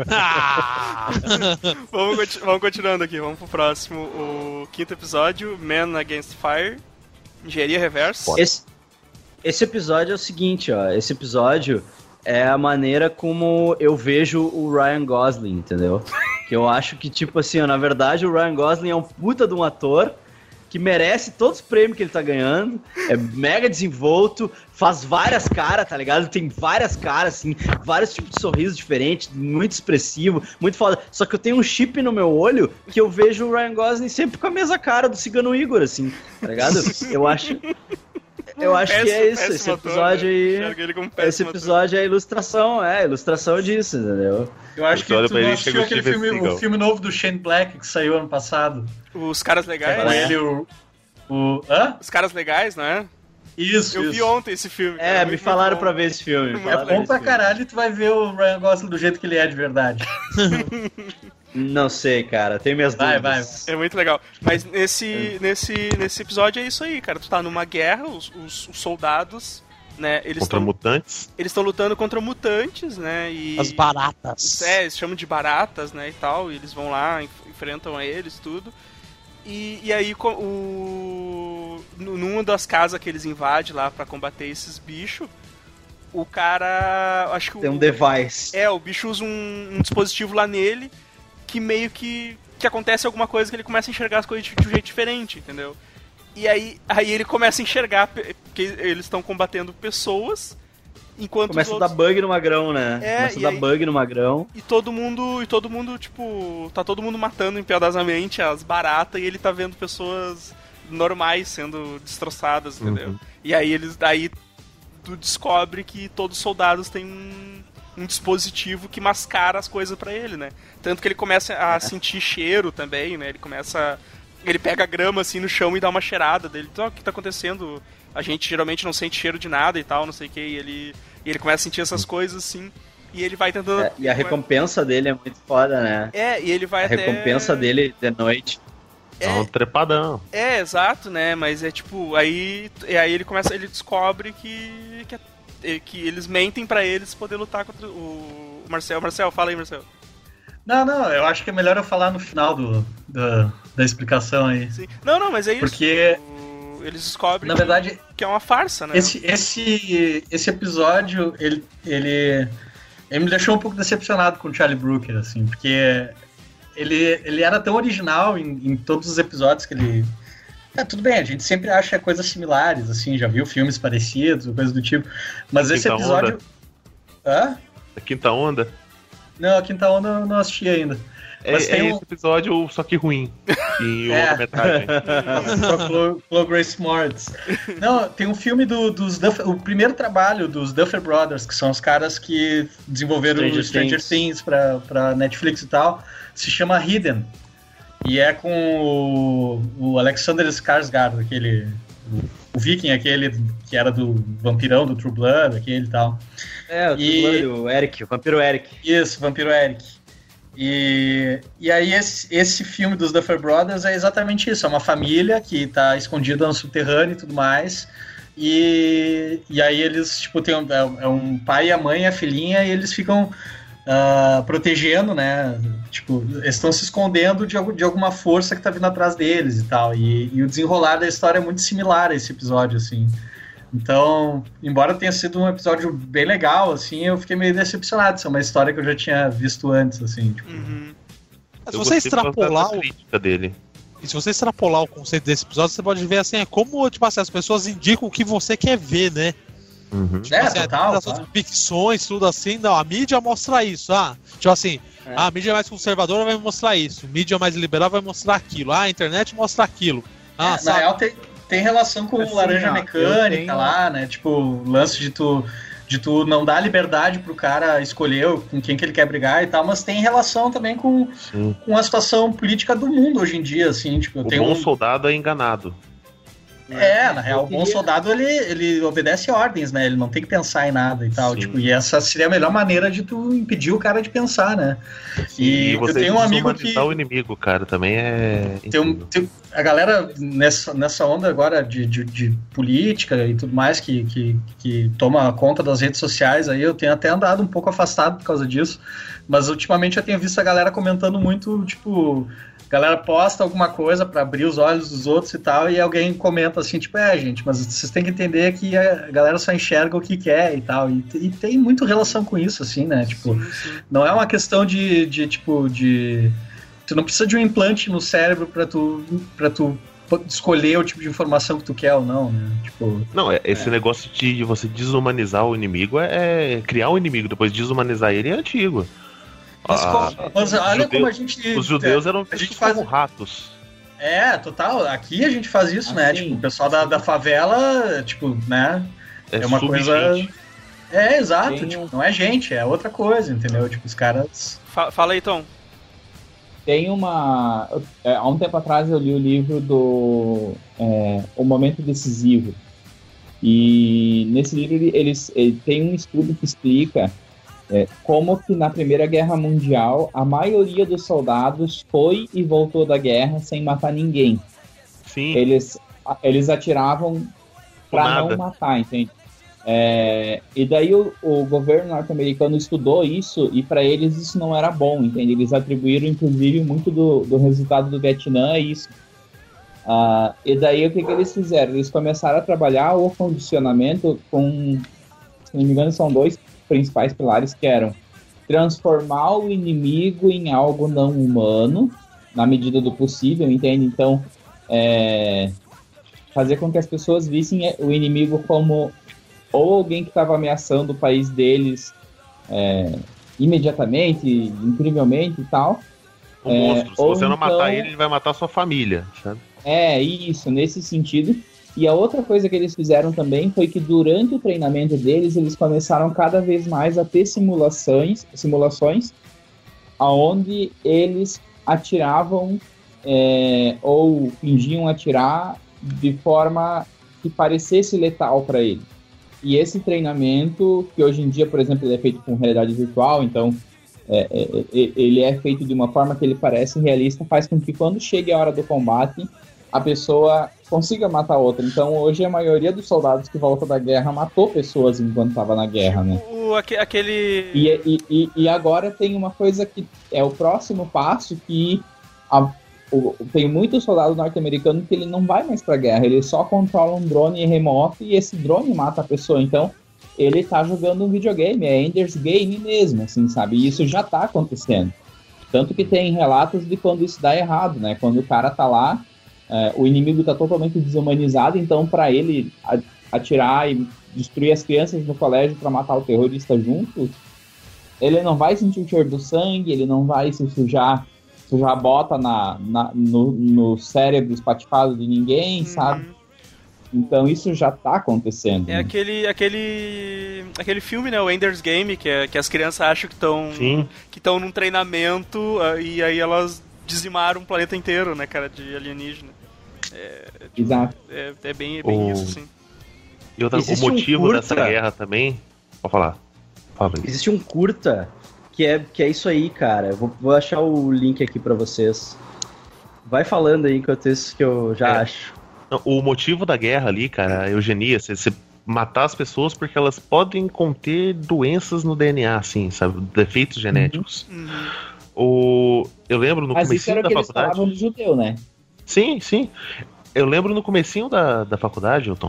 Vamos continuando aqui, vamos pro próximo. O 5º episódio, Man Against Fire, Engenharia Reversa. Esse episódio é o seguinte, ó. Esse episódio é a maneira como eu vejo o Ryan Gosling, entendeu? Que eu acho que, tipo assim, ó, na verdade o Ryan Gosling é um puta de um ator que merece todos os prêmios que ele tá ganhando, é mega desenvolto, faz várias caras, tá ligado? Tem várias caras, assim, vários tipos de sorrisos diferentes, muito expressivo, muito foda. Só que eu tenho um chip no meu olho que eu vejo o Ryan Gosling sempre com a mesma cara do Cigano Igor, assim, tá ligado? Eu acho que é isso, esse episódio aí. Esse episódio é a ilustração disso, entendeu? Eu acho que tu não assistiu aquele o filme novo do Shane Black que saiu ano passado. Os Caras Legais? Com ele, hã? Os Caras Legais, não é? Isso. Eu vi ontem esse filme. Me falaram pra ver esse filme. É bom pra caralho e tu vai ver o Ryan Gosling do jeito que ele é de verdade. Não sei, cara. Tenho minhas dúvidas. É muito legal. Mas nesse episódio é isso aí, cara. Tu tá numa guerra, os soldados, né? Mutantes. Eles estão lutando contra mutantes, né? E as baratas. Eles chamam de baratas, né? E tal. E eles vão lá, enfrentam eles, tudo. E aí, numa das casas que eles invadem lá pra combater esses bichos, o cara... Acho que tem um device. O bicho usa um dispositivo lá nele que meio que acontece alguma coisa que ele começa a enxergar as coisas de um jeito diferente, entendeu? E aí ele começa a enxergar que eles estão combatendo pessoas enquanto começa a dar bug no Magrão, né? Começa a dar bug no Magrão. E todo mundo, tipo, tá todo mundo matando impiedosamente as baratas e ele tá vendo pessoas normais sendo destroçadas, entendeu? E aí tu descobre que todos os soldados têm um dispositivo que mascara as coisas pra ele, né? Tanto que ele começa a sentir cheiro também, né? Ele pega a grama assim no chão e dá uma cheirada dele. Então, o que tá acontecendo? A gente geralmente não sente cheiro de nada e tal, não sei o que. E ele começa a sentir essas coisas assim. E ele vai tentando. E a recompensa dele é muito foda, né? E ele vai a recompensa dele de noite. É um trepadão. Exato, né? Mas é tipo, aí ele descobre que eles mentem pra eles poder lutar contra o Marcel. Marcel, fala aí, Marcel. Não, eu acho que é melhor eu falar no final da explicação aí. Sim. Não, mas é isso. Porque eles descobrem na verdade, que é uma farsa, né? Esse episódio, ele me deixou um pouco decepcionado com o Charlie Brooker, assim, porque ele era tão original em todos os episódios que ele... tudo bem, a gente sempre acha coisas similares, assim, já viu filmes parecidos, coisas do tipo, mas esse episódio... A Quinta Onda? Não, a Quinta Onda eu não assisti ainda. Mas tem esse episódio, só que ruim. E outra metade. Chloe Grace Moretz. Não, tem um filme dos Duffer, o primeiro trabalho dos Duffer Brothers, que são os caras que desenvolveram Stranger Things pra Netflix e tal, se chama Hidden. E é com o Alexander Skarsgård, o viking, aquele que era do vampirão, do True Blood, aquele e tal. O vampiro Eric. Isso, o vampiro Eric. E aí esse filme dos Duffer Brothers é exatamente isso, é uma família que tá escondida no subterrâneo e tudo mais, e aí eles, tipo, tem um pai, a mãe e a filhinha, e eles ficam protegendo, né, tipo, eles estão se escondendo de alguma força que tá vindo atrás deles e tal, e o desenrolar da história é muito similar a esse episódio, assim. Então, embora tenha sido um episódio bem legal, assim, eu fiquei meio decepcionado. Isso é uma história que eu já tinha visto antes, assim. Tipo... Se você extrapolar a crítica dele. E se você extrapolar o conceito desse episódio, você pode ver assim, como tipo assim, as pessoas indicam o que você quer ver, né? Tipo, assim, total. As outras ficções, tudo assim, não, a mídia mostra isso. Tipo assim, a mídia mais conservadora vai mostrar isso, mídia mais liberal vai mostrar aquilo, a internet mostra aquilo. Na real tem relação com Laranja Mecânica lá, né? Tipo, o lance de tu não dar liberdade pro cara escolher com quem que ele quer brigar e tal, mas tem relação também com a situação política do mundo hoje em dia, assim. Tipo, bom soldado é enganado. Na real, o bom soldado, ele obedece ordens, né? Ele não tem que pensar em nada e tal. Tipo, e essa seria a melhor maneira de tu impedir o cara de pensar, né? E você eu tenho um amigo que... o inimigo, cara, também é... A galera nessa onda agora de política e tudo mais que toma conta das redes sociais, aí eu tenho até andado um pouco afastado por causa disso, mas ultimamente eu tenho visto a galera comentando muito, tipo... A galera posta alguma coisa pra abrir os olhos dos outros e tal, e alguém comenta assim, tipo, gente, mas vocês têm que entender que a galera só enxerga o que quer e tal, e tem muito relação com isso, assim, né, tipo, não é uma questão de tu não precisa de um implante no cérebro pra tu escolher o tipo de informação que tu quer ou não, né, tipo... Não, esse negócio de você desumanizar o inimigo é criar um inimigo, depois desumanizar ele é antigo. Mas olha como a gente... Os judeus eram vistos como ratos. Total. Aqui a gente faz isso, né? Tipo, o pessoal da favela, tipo, né? É uma coisa... exato. Tipo, não é gente, é outra coisa, entendeu? Tipo, os caras... Fala aí, Tom. Tem uma... Há um tempo atrás eu li o livro do O Momento Decisivo. E nesse livro ele tem um estudo que explica como que na Primeira Guerra Mundial a maioria dos soldados foi e voltou da guerra sem matar ninguém. Sim. Eles atiravam para não matar, entende? E daí o governo norte-americano estudou isso e para eles isso não era bom, entende? Eles atribuíram inclusive muito do resultado do Vietnã a isso. E daí o que eles fizeram? Eles começaram a trabalhar o condicionamento com, se não me engano, são dois principais pilares, que eram transformar o inimigo em algo não humano, na medida do possível, entende? Então, fazer com que as pessoas vissem o inimigo como ou alguém que estava ameaçando o país deles imediatamente, incrivelmente e tal. Um monstro, se você não então, matar ele vai matar sua família, sabe? Isso, nesse sentido. E a outra coisa que eles fizeram também foi que durante o treinamento deles, eles começaram cada vez mais a ter simulações onde eles atiravam ou fingiam atirar de forma que parecesse letal para ele. E esse treinamento, que hoje em dia, por exemplo, ele é feito com realidade virtual, então ele é feito de uma forma que ele parece realista, faz com que quando chegue a hora do combate, a pessoa consiga matar outra. Então, hoje, a maioria dos soldados que voltam da guerra matou pessoas enquanto estava na guerra, né? Aquele... E agora tem uma coisa que é o próximo passo, que tem muitos soldados norte-americanos que ele não vai mais pra guerra, ele só controla um drone remoto e esse drone mata a pessoa. Então, ele tá jogando um videogame, é Ender's Game mesmo, assim, sabe? E isso já tá acontecendo. Tanto que tem relatos de quando isso dá errado, né? Quando o cara tá lá, o inimigo tá totalmente desumanizado, então para ele atirar e destruir as crianças no colégio para matar o terrorista junto, ele não vai sentir o cheiro do sangue, ele não vai se sujar a bota no cérebro espatifado de ninguém, sabe? Então isso já tá acontecendo. É, né? aquele filme, né, o Ender's Game, que as crianças acham que estão num treinamento e aí elas dizimaram o planeta inteiro, né, cara, de alienígena. Exato. É bem isso, sim. E o motivo dessa guerra também... Pode falar. Fala aí. Existe um curta que é isso aí, cara. Eu vou achar o link aqui pra vocês. Vai falando aí enquanto isso que eu já acho. O motivo da guerra ali, cara, a eugenia, você matar as pessoas porque elas podem conter doenças no DNA, assim, sabe? Defeitos genéticos. Eu lembro no comecinho da faculdade... Mas isso era o que eles falavam do judeu, né? Sim. Eu lembro no comecinho da faculdade, Elton,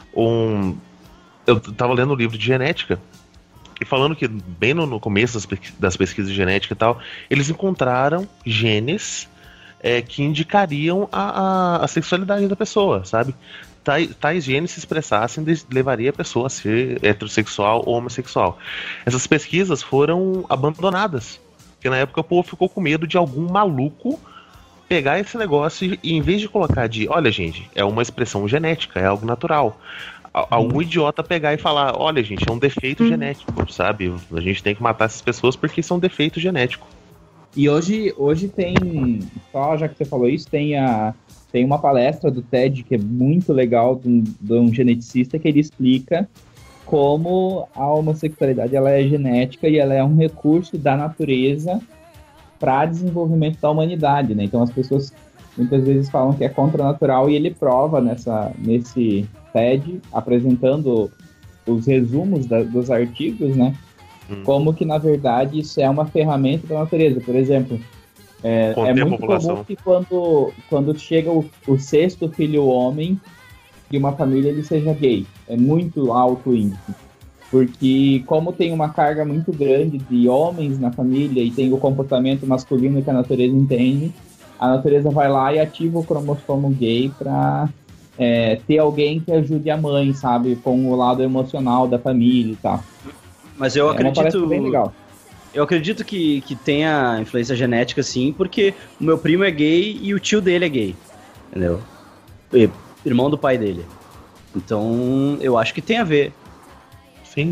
eu tava lendo um livro de genética e falando que bem no começo das pesquisas de genética e tal, eles encontraram genes que indicariam a sexualidade da pessoa, sabe? Tais genes se expressassem levaria a pessoa a ser heterossexual ou homossexual. Essas pesquisas foram abandonadas, porque na época o povo ficou com medo de algum maluco pegar esse negócio e em vez de colocar olha gente, é uma expressão genética, é algo natural, algum idiota pegar e falar, olha gente, é um defeito genético, sabe? A gente tem que matar essas pessoas porque isso é um defeito genético. E hoje tem, só já que você falou isso, tem uma palestra do TED que é muito legal, de um geneticista, que ele explica como a homossexualidade ela é genética e ela é um recurso da natureza para desenvolvimento da humanidade, né? Então as pessoas muitas vezes falam que é contranatural e ele prova nesse TED, apresentando os resumos dos artigos, né? Como que, na verdade, isso é uma ferramenta da natureza. Por exemplo, é muito comum que quando chega o sexto filho homem de uma família, ele seja gay. É muito alto o índice. Porque como tem uma carga muito grande de homens na família e tem o comportamento masculino que a natureza entende, a natureza vai lá e ativa o cromossomo gay para ter alguém que ajude a mãe, sabe? Com o lado emocional da família e tal. Mas eu acredito bem legal. Eu acredito que tenha influência genética, sim, porque o meu primo é gay e o tio dele é gay, entendeu? Irmão do pai dele. Então, eu acho que tem a ver. Sim.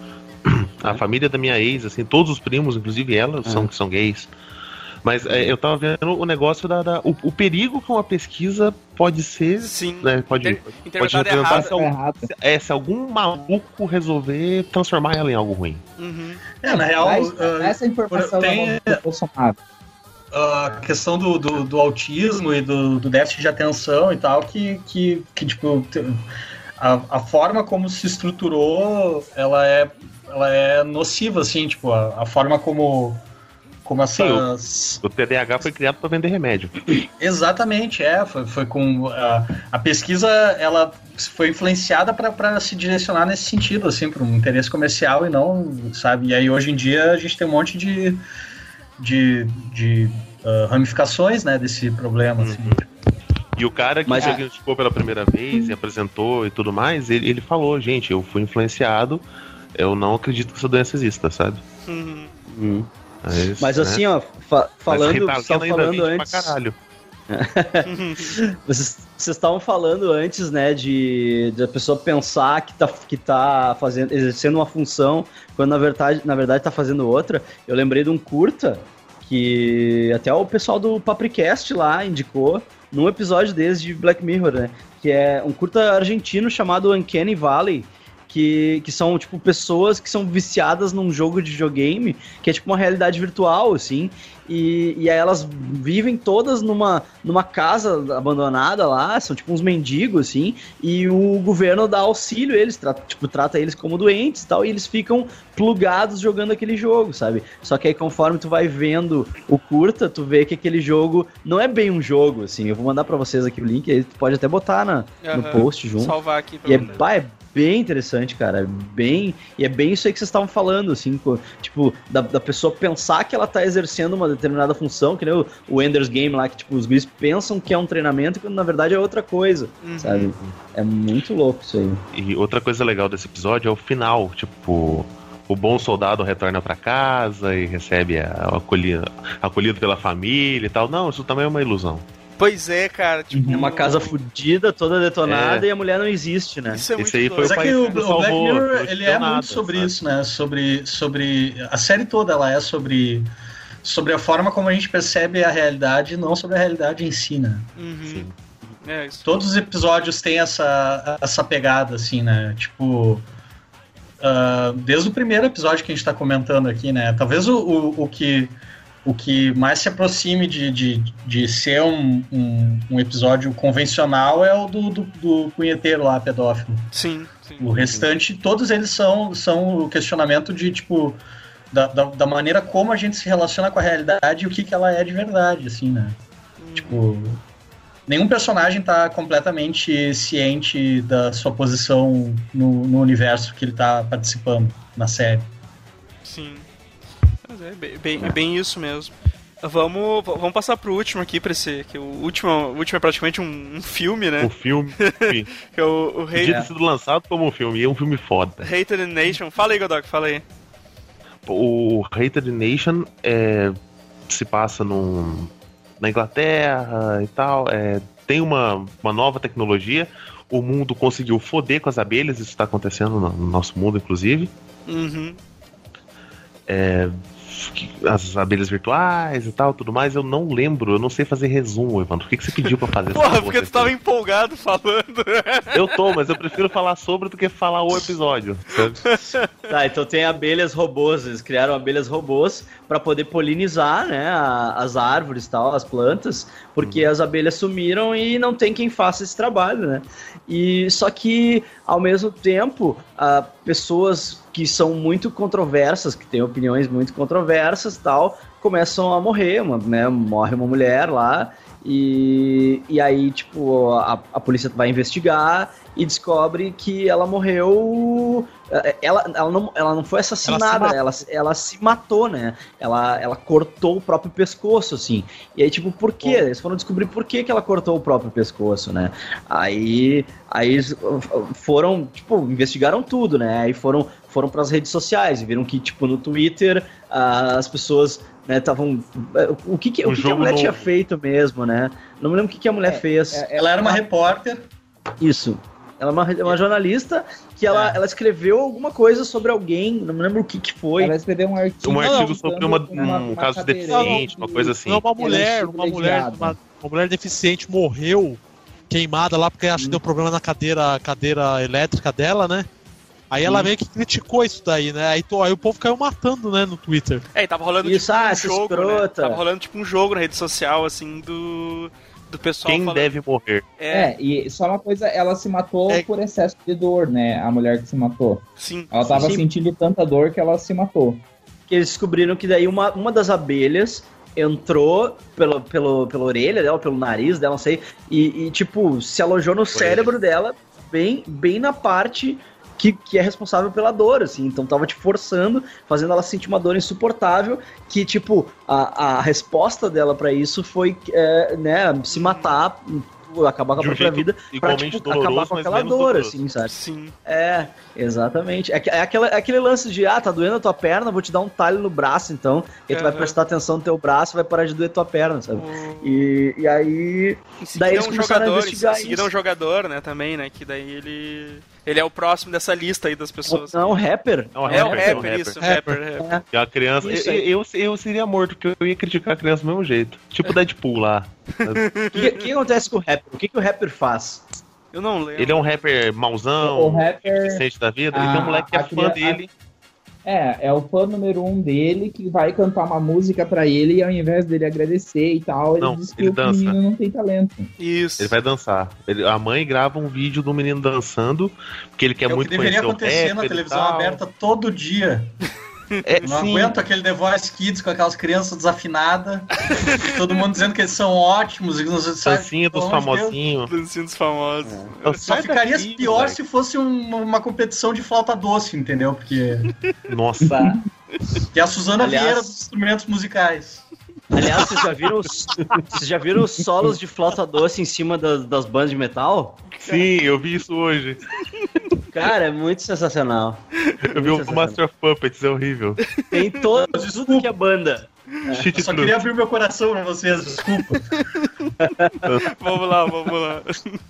A família da minha ex, assim, todos os primos, inclusive ela, são gays. Mas eu tava vendo o negócio o perigo que uma pesquisa pode ser. Sim. Né, pode representar se algum maluco resolver transformar ela em algo ruim. Na real. Essa informação tem a questão do autismo e do déficit de atenção e tal, que tipo. A forma como se estruturou, ela é nociva, assim, tipo, a forma como essas... Sim, o TDAH foi criado para vender remédio. Exatamente, foi com... A pesquisa, ela foi influenciada para se direcionar nesse sentido, assim, para um interesse comercial e não, sabe? E aí, hoje em dia, a gente tem um monte de ramificações, né, desse problema, assim. E o cara que diagnosticou pela primeira vez e apresentou e tudo mais, ele falou, gente, eu fui influenciado, eu não acredito que essa doença exista, sabe? Mas assim, ó, falando antes... Pra caralho. Vocês estavam falando antes, né, de a pessoa pensar que tá exercendo uma função, quando na verdade tá fazendo outra. Eu lembrei de um curta que até o pessoal do Papricast lá indicou num episódio deles de Black Mirror, né, que é um curta argentino chamado Uncanny Valley, que são, tipo, pessoas que são viciadas num jogo de videogame, que é, tipo, uma realidade virtual, assim, e aí elas vivem todas numa casa abandonada lá, são, tipo, uns mendigos, assim, e o governo dá auxílio a eles, trata eles como doentes e tal, e eles ficam plugados jogando aquele jogo, sabe? Só que aí, conforme tu vai vendo o curta, tu vê que aquele jogo não é bem um jogo, assim, eu vou mandar pra vocês aqui o link, aí tu pode até botar no post junto. Salvar aqui pra é bem interessante, cara. E é bem isso aí que vocês estavam falando, assim, tipo, da pessoa pensar que ela tá exercendo uma determinada função, que nem o Ender's Game lá, que tipo, os guris pensam que é um treinamento, quando na verdade é outra coisa, sabe? É muito louco isso aí. E outra coisa legal desse episódio é o final, tipo, o bom soldado retorna pra casa e recebe acolhido pela família e tal. Não, isso também é uma ilusão. Pois é, cara. Tipo, é uma casa fodida, toda detonada, e a mulher não existe, né? Isso é muito Esse aí foi Mas é que o Black Mirror, ele é nada, muito sobre sabe? isso, né? Sobre... A série toda, ela é sobre a forma como a gente percebe a realidade, não sobre a realidade em si, né? Sim. É, isso. Todos os episódios têm essa pegada, assim, né? Tipo... desde o primeiro episódio que a gente tá comentando aqui, né? Talvez o que mais se aproxime de ser um episódio convencional é o do punheteiro lá, pedófilo. Sim. O restante, todos eles são o questionamento de, tipo, da maneira como a gente se relaciona com a realidade e o que ela é de verdade, assim, né? Tipo, nenhum personagem tá completamente ciente da sua posição no universo que ele tá participando na série. Sim. Mas é bem isso mesmo. Vamos passar pro último aqui, pra esse. Que o último é praticamente um filme, né? Um filme. Que é o Hated. Podia ter sido lançado como um filme, e é um filme foda. Hated Nation. Fala aí, Godok, fala aí. O Hated Nation se passa na Inglaterra e tal. Tem uma nova tecnologia. O mundo conseguiu foder com as abelhas, isso está acontecendo no nosso mundo, inclusive. As abelhas virtuais e tal, tudo mais, eu não lembro, eu não sei fazer resumo, Evandro. O que você pediu pra fazer? Porra, porque tu tava empolgado falando. Eu tô, mas eu prefiro falar sobre do que falar o episódio. Tá, então tem abelhas robôs, eles criaram abelhas robôs pra poder polinizar, né, as árvores e tal, as plantas, porque as abelhas sumiram e não tem quem faça esse trabalho, né? E só que, ao mesmo tempo, pessoas que são muito controversas, que têm opiniões muito controversas e tal, começam a morrer, né? Morre uma mulher lá, e aí, tipo, a polícia vai investigar e descobre que ela morreu... Ela não foi assassinada, ela se matou, né? Ela cortou o próprio pescoço, assim. E aí, tipo, por quê? Eles foram descobrir por que ela cortou o próprio pescoço, né? Aí eles foram, tipo, investigaram tudo, né? Aí foram para as redes sociais e viram que, tipo, no Twitter as pessoas, né, estavam... O que a mulher tinha feito mesmo, né? Não me lembro o que a mulher fez. Ela era uma repórter. Isso. Ela é uma jornalista que ela escreveu alguma coisa sobre alguém, não me lembro o que foi. Ela escreveu um artigo sobre um caso deficiente, uma coisa assim. Não, uma mulher deficiente morreu queimada lá porque acho que deu problema na cadeira elétrica dela, né? Aí ela meio que criticou isso daí, né? Aí o povo caiu matando, né, no Twitter. E tava rolando isso, tipo um jogo, né? Tava rolando tipo um jogo na rede social, assim, do pessoal quem falando... deve morrer. E só uma coisa, ela se matou por excesso de dor, né? A mulher que se matou. Sim. Ela tava sentindo tanta dor que ela se matou. Que eles descobriram que daí uma das abelhas entrou pela orelha dela, pelo nariz dela, não sei, e tipo, se alojou no cérebro dela, bem na parte que é responsável pela dor, assim, então tava te forçando, fazendo ela sentir uma dor insuportável, que, tipo, a resposta dela pra isso foi, né, se matar acabar com a própria vida pra, tipo, acabar com aquela dor, assim, sabe? Sim. Exatamente. Aquele lance de, tá doendo a tua perna, vou te dar um talho no braço, então, e tu vai prestar atenção no teu braço, vai parar de doer a tua perna, sabe? E aí... Daí eles começaram a investigar isso. Em seguida um jogador, né, também, né, que daí ele é o próximo dessa lista aí das pessoas. Não, rapper. É o rapper, isso. Rapper. E a criança... Eu seria morto, porque eu ia criticar a criança do mesmo jeito. Tipo Deadpool lá. O que acontece com o rapper? O que o rapper faz? Eu não lembro. Ele é um rapper mauzão, o rapper, eficiente da vida, e tem um moleque que é fã dele. É o fã número 1 dele que vai cantar uma música pra ele e ao invés dele agradecer e tal, ele diz que o menino não tem talento. Isso. Ele vai dançar. A mãe grava um vídeo do menino dançando, porque ele quer muito conhecer o rapper. Deveria acontecer na televisão aberta todo dia. Não aguento aquele The Voice Kids com aquelas crianças desafinadas, todo mundo dizendo que eles são ótimos. Dancinha dos famosinhos. Dancinha dos famosos. Só ficaria pior se fosse uma competição de flauta doce, entendeu? Porque... Nossa. Que é a Suzana Vieira dos instrumentos musicais. Aliás, vocês já viram os solos de flauta doce em cima das bandas de metal? Sim, eu vi isso hoje. Cara, é muito sensacional. Eu vi o Master of Puppets, é horrível. Tem tudo que é banda. Eu só queria abrir meu coração pra vocês, desculpa. Vamos lá.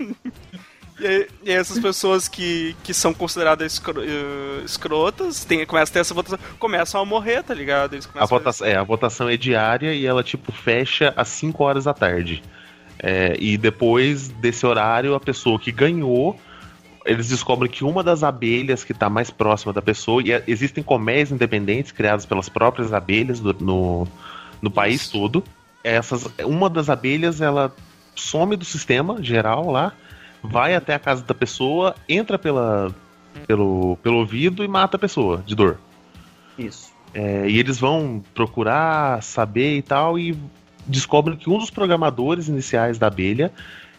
E essas pessoas que são consideradas escrotas, começam a ter essa votação, começam a morrer, tá ligado? Eles a votação é diária e ela, tipo, fecha às 5 horas da tarde. E depois desse horário, a pessoa que ganhou, eles descobrem que uma das abelhas que tá mais próxima da pessoa, e existem colmeias independentes criadas pelas próprias abelhas no país todo. Uma das abelhas, ela some do sistema geral lá, vai até a casa da pessoa, entra pelo ouvido e mata a pessoa de dor. Isso. E eles vão procurar saber e tal, e descobrem que um dos programadores iniciais da abelha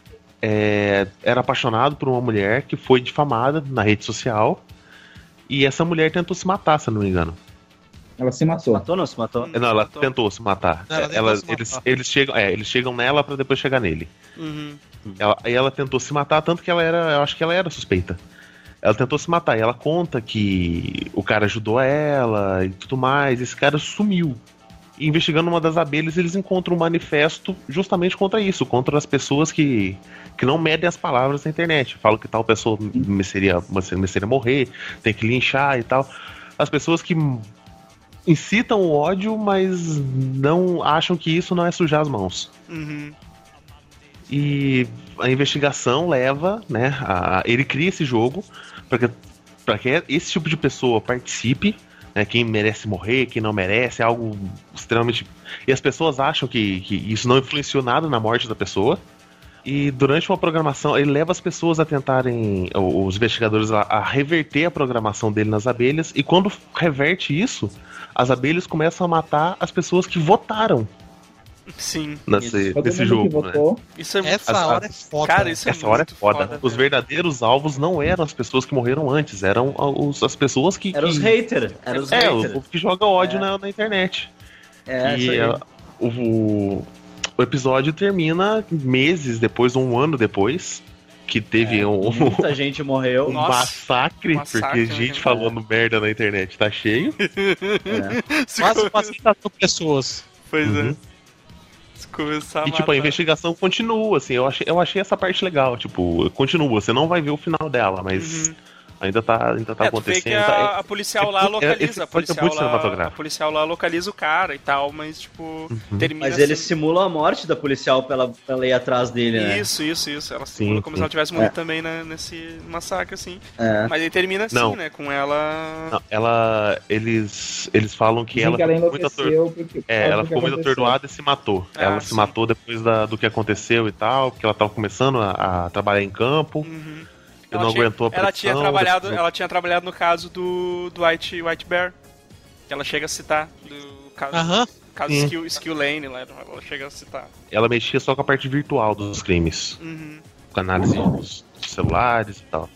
era apaixonado por uma mulher que foi difamada na rede social, e essa mulher tentou se matar, se eu não me engano. Ela se matou. Não se matou? Não, ela tentou se matar. Eles chegam nela pra depois chegar nele. Uhum. Ela tentou se matar, tanto que eu acho que ela era suspeita. Ela tentou se matar e ela conta que o cara ajudou ela e tudo mais. Esse cara sumiu. E investigando uma das abelhas, eles encontram um manifesto justamente contra isso, contra as pessoas que não medem as palavras na internet. Falam que tal pessoa mereceria morrer, tem que linchar e tal. As pessoas que incitam o ódio, mas não acham que isso não é sujar as mãos. Uhum. E a investigação leva, né, ele cria esse jogo para que esse tipo de pessoa participe, né, quem merece morrer, quem não merece, é algo extremamente... E as pessoas acham que isso não influenciou nada na morte da pessoa. E durante uma programação, ele leva as pessoas a tentarem, os investigadores, a reverter a programação dele nas abelhas, e quando reverte isso, as abelhas começam a matar as pessoas que votaram. Sim. Nesse jogo, né? Essa hora é foda. Cara, isso essa hora é foda. Os verdadeiros alvos não eram as pessoas que morreram antes, eram as pessoas que... Eram os haters. O que joga ódio na internet. O episódio termina meses depois, um ano depois, que teve muita gente morreu. Um massacre, porque gente falando merda na internet tá cheio. Quase 400 pessoas. Pois é. E tipo, a investigação continua, assim, eu achei essa parte legal, tipo, continua, você não vai ver o final dela, mas ainda tá acontecendo. Que a policial lá localiza, a policial lá localiza o cara e tal, mas tipo, termina. Mas eles simulam a morte da policial pra ela ir atrás dele, né? Isso. Ela simula como se ela tivesse morrido também nesse massacre, assim. Mas aí termina assim, né? Com ela. Não, eles falam que ela ficou muito atordoada e se matou. Ela se matou depois do que aconteceu e tal, porque ela tava começando a trabalhar em campo. Não aguentou a pressão. Ela tinha trabalhado no caso do White Bear. Que ela chega a citar. Do caso Skill Lane, ela chega a citar. Ela mexia só com a parte virtual dos crimes. Com análise dos celulares e tal.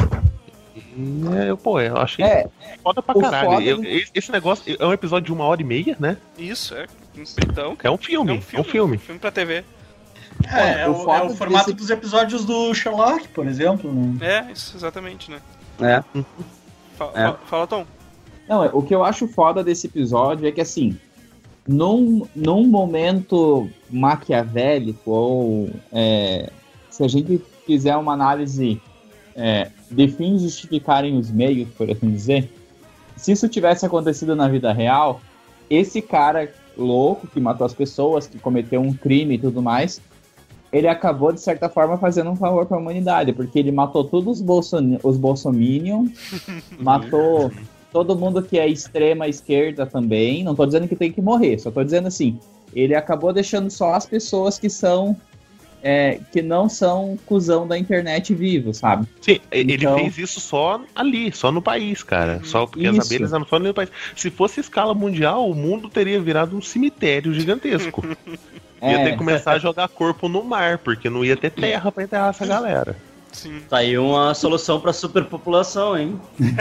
Eu achei foda pra caralho. Esse negócio é um episódio de 1h30, né? Isso, então. É um filme. Filme pra TV. o formato dos episódios do Sherlock, por exemplo. Né? Isso, exatamente, né? Fala, Tom. Não, o que eu acho foda desse episódio é que, assim, num momento maquiavélico, ou se a gente fizer uma análise de fins justificarem os meios, por assim dizer, se isso tivesse acontecido na vida real, esse cara louco que matou as pessoas, que cometeu um crime e tudo mais, ele acabou, de certa forma, fazendo um favor para a humanidade, porque ele matou todos os bolsominions, matou todo mundo que é extrema esquerda também. Não tô dizendo que tem que morrer, só tô dizendo assim, ele acabou deixando só as pessoas que são que não são cuzão da internet vivo, sabe? Sim, ele fez isso só ali, só no país, cara. Só porque as abelhas eram só no país. Se fosse escala mundial, o mundo teria virado um cemitério gigantesco. Ia ter que começar a jogar corpo no mar, porque não ia ter terra pra enterrar essa galera. Sim. Tá aí uma solução pra superpopulação, hein?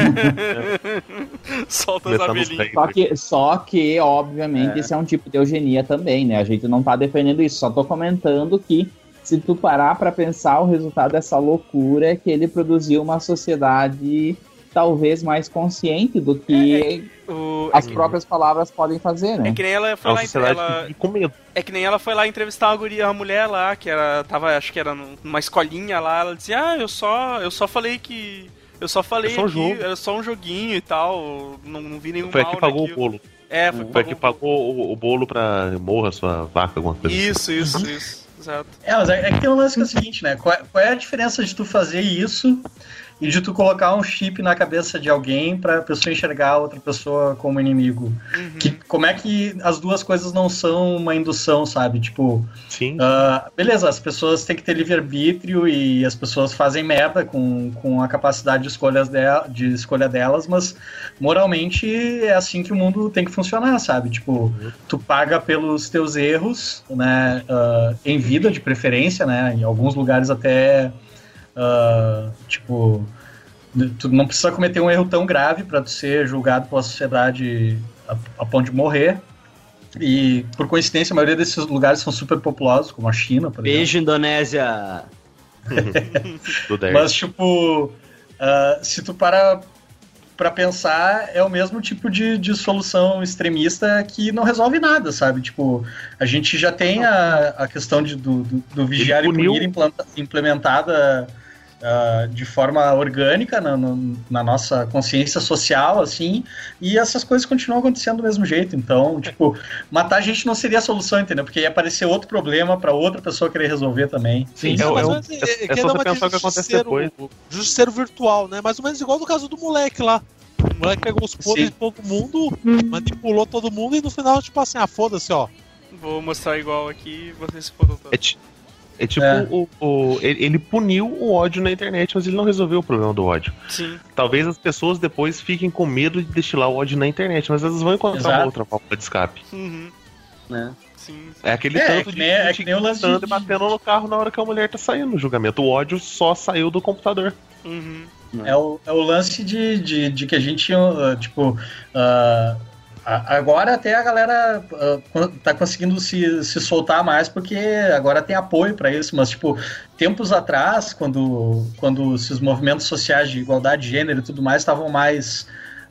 Solta as abelhinhas. Só que, obviamente, esse é um tipo de eugenia também, né? A gente não tá defendendo isso, só tô comentando que se tu parar pra pensar, o resultado dessa loucura é que ele produziu uma sociedade talvez mais consciente do que as próprias palavras podem fazer, né? É que nem ela foi É que nem ela foi lá entrevistar uma mulher lá, que acho que era numa escolinha lá, ela dizia, eu só falei que... Eu só falei que era só um joguinho e tal, não vi nenhum mal naquilo. Foi a que pagou o bolo. Foi a que pagou o bolo pra morra sua vaca, alguma coisa. Isso. Exato. Mas é que tem um lance que é o seguinte, né? Qual é a diferença de tu fazer isso e de tu colocar um chip na cabeça de alguém pra pessoa enxergar a outra pessoa como inimigo? Como é que as duas coisas não são uma indução, sabe? Tipo, sim. Beleza, as pessoas têm que ter livre-arbítrio e as pessoas fazem merda com a capacidade de escolha delas, mas moralmente é assim que o mundo tem que funcionar, sabe? Tipo, tu paga pelos teus erros, né? Em vida, de preferência, né? Em alguns lugares até... tipo, tu não precisa cometer um erro tão grave para tu ser julgado pela sociedade a ponto de morrer. E, por coincidência, a maioria desses lugares são super populosos, como a China, por exemplo. Beijo, Indonésia! Mas, tipo, se tu para pra pensar, é o mesmo tipo de solução extremista que não resolve nada, sabe? Tipo, a gente já tem a questão do vigiar e punir implementada de forma orgânica na nossa consciência social, assim, e essas coisas continuam acontecendo do mesmo jeito. Então, tipo, matar a gente não seria a solução, entendeu? Porque ia aparecer outro problema pra outra pessoa querer resolver também. Sim, só você pensar o que acontece depois. Justiceiro virtual, né? Mais ou menos igual no caso do moleque lá. O moleque pegou os poderes de todo mundo, manipulou todo mundo e no final, tipo assim, foda-se, ó. Vou mostrar igual aqui e vocês se fodam todos. É tipo, ele puniu o ódio na internet, mas ele não resolveu o problema do ódio. Sim. Talvez as pessoas depois fiquem com medo de destilar o ódio na internet, mas elas vão encontrar uma outra válvula de escape. Sim. É aquele tanto de que nem o lance de batendo no carro na hora que a mulher tá saindo no julgamento. O ódio só saiu do computador. É o lance de que a gente, tipo... agora até a galera tá conseguindo se soltar mais porque agora tem apoio para isso, mas tipo, tempos atrás, quando esses movimentos sociais de igualdade de gênero e tudo mais estavam mais...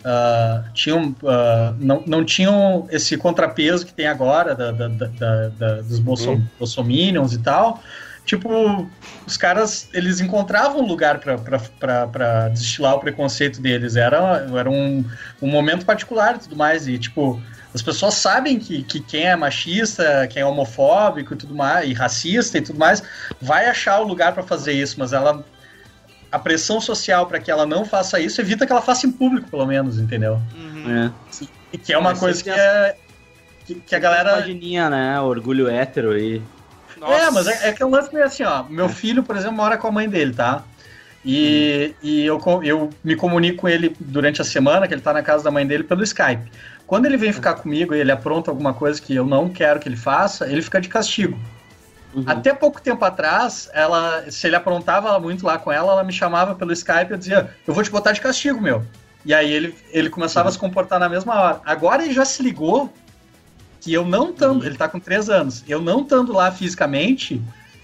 não tinham esse contrapeso que tem agora dos bolsominions e tal. Tipo, os caras, eles encontravam um lugar pra destilar o preconceito deles. Era um momento particular e tudo mais. E, tipo, as pessoas sabem que quem é machista, quem é homofóbico e tudo mais, e racista e tudo mais, vai achar o lugar pra fazer isso, mas a pressão social pra que ela não faça isso evita que ela faça em público, pelo menos, entendeu? E que é uma coisa que a galera... Imagininha, né? Orgulho hétero aí. Mas é que é um lance meio assim, ó. Meu filho, por exemplo, mora com a mãe dele, tá? E eu me comunico com ele durante a semana, que ele tá na casa da mãe dele, pelo Skype. Quando ele vem ficar comigo e ele apronta alguma coisa que eu não quero que ele faça, ele fica de castigo. Até pouco tempo atrás, se ele aprontava muito lá com ela me chamava pelo Skype e eu dizia, eu vou te botar de castigo, meu. E aí ele começava a se comportar na mesma hora. Agora ele já se ligou que eu não estando, ele tá com 3 anos, eu não estando lá fisicamente,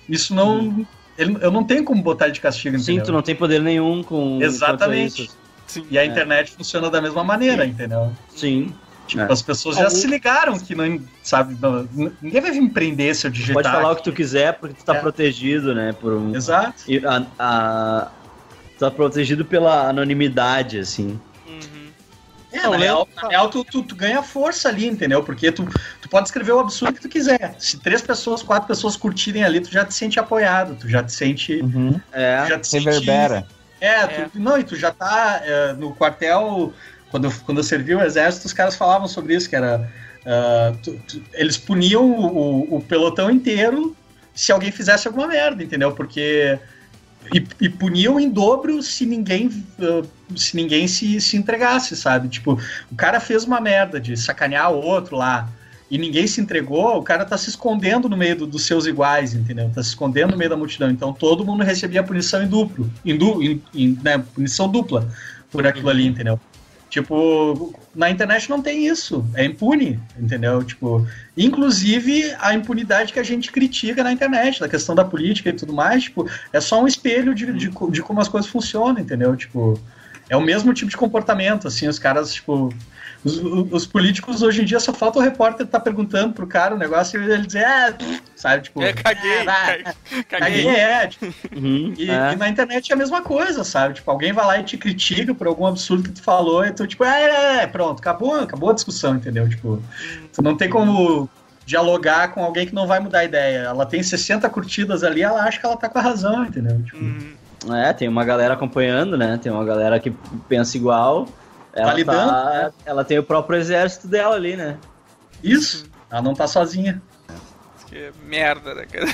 isso não... Eu não tenho como botar ele de castigo, entendeu? Sim, tu não tem poder nenhum com... Exatamente. Sim. E a internet funciona da mesma maneira, entendeu? Sim. Tipo, as pessoas já se ligaram que não, sabe, ninguém vai vir me prender se eu digitar. Pode falar o que tu quiser porque tu tá protegido, né? Por um... Exato. Tu tá protegido pela anonimidade, assim. Na real tu ganha força ali, entendeu? Porque tu pode escrever o absurdo que tu quiser. Se 3 pessoas, 4 pessoas curtirem ali, tu já te sente apoiado, tu já te sente... Uhum. Tu já te Reverbera. E tu já tá no quartel... Quando eu servi o exército, os caras falavam sobre isso, que era... eles puniam o pelotão inteiro se alguém fizesse alguma merda, entendeu? Porque... E puniam em dobro se ninguém se entregasse, sabe? Tipo, o cara fez uma merda de sacanear o outro lá e ninguém se entregou, o cara tá se escondendo no meio dos seus iguais, entendeu? Tá se escondendo no meio da multidão. Então todo mundo recebia punição né, punição dupla por aquilo ali, entendeu? Tipo, na internet não tem isso, é impune, entendeu? Tipo, inclusive a impunidade que a gente critica na internet, da questão da política e tudo mais, tipo, é só um espelho de como as coisas funcionam, entendeu? Tipo, é o mesmo tipo de comportamento, assim, os caras, tipo... Os políticos hoje em dia só falta o repórter estar perguntando pro cara o negócio e ele dizer, sabe, tipo... caguei. Tipo, e na internet é a mesma coisa, sabe? Tipo, alguém vai lá e te critica por algum absurdo que tu falou e tu, tipo, pronto, acabou a discussão, entendeu? Tipo, tu não tem como dialogar com alguém que não vai mudar a ideia. Ela tem 60 curtidas ali, ela acha que ela tá com a razão, entendeu? Tipo... tem uma galera acompanhando, né? Tem uma galera que pensa igual... Ela tem o próprio exército dela ali, né? Isso, ela não tá sozinha. Que merda, né, cara?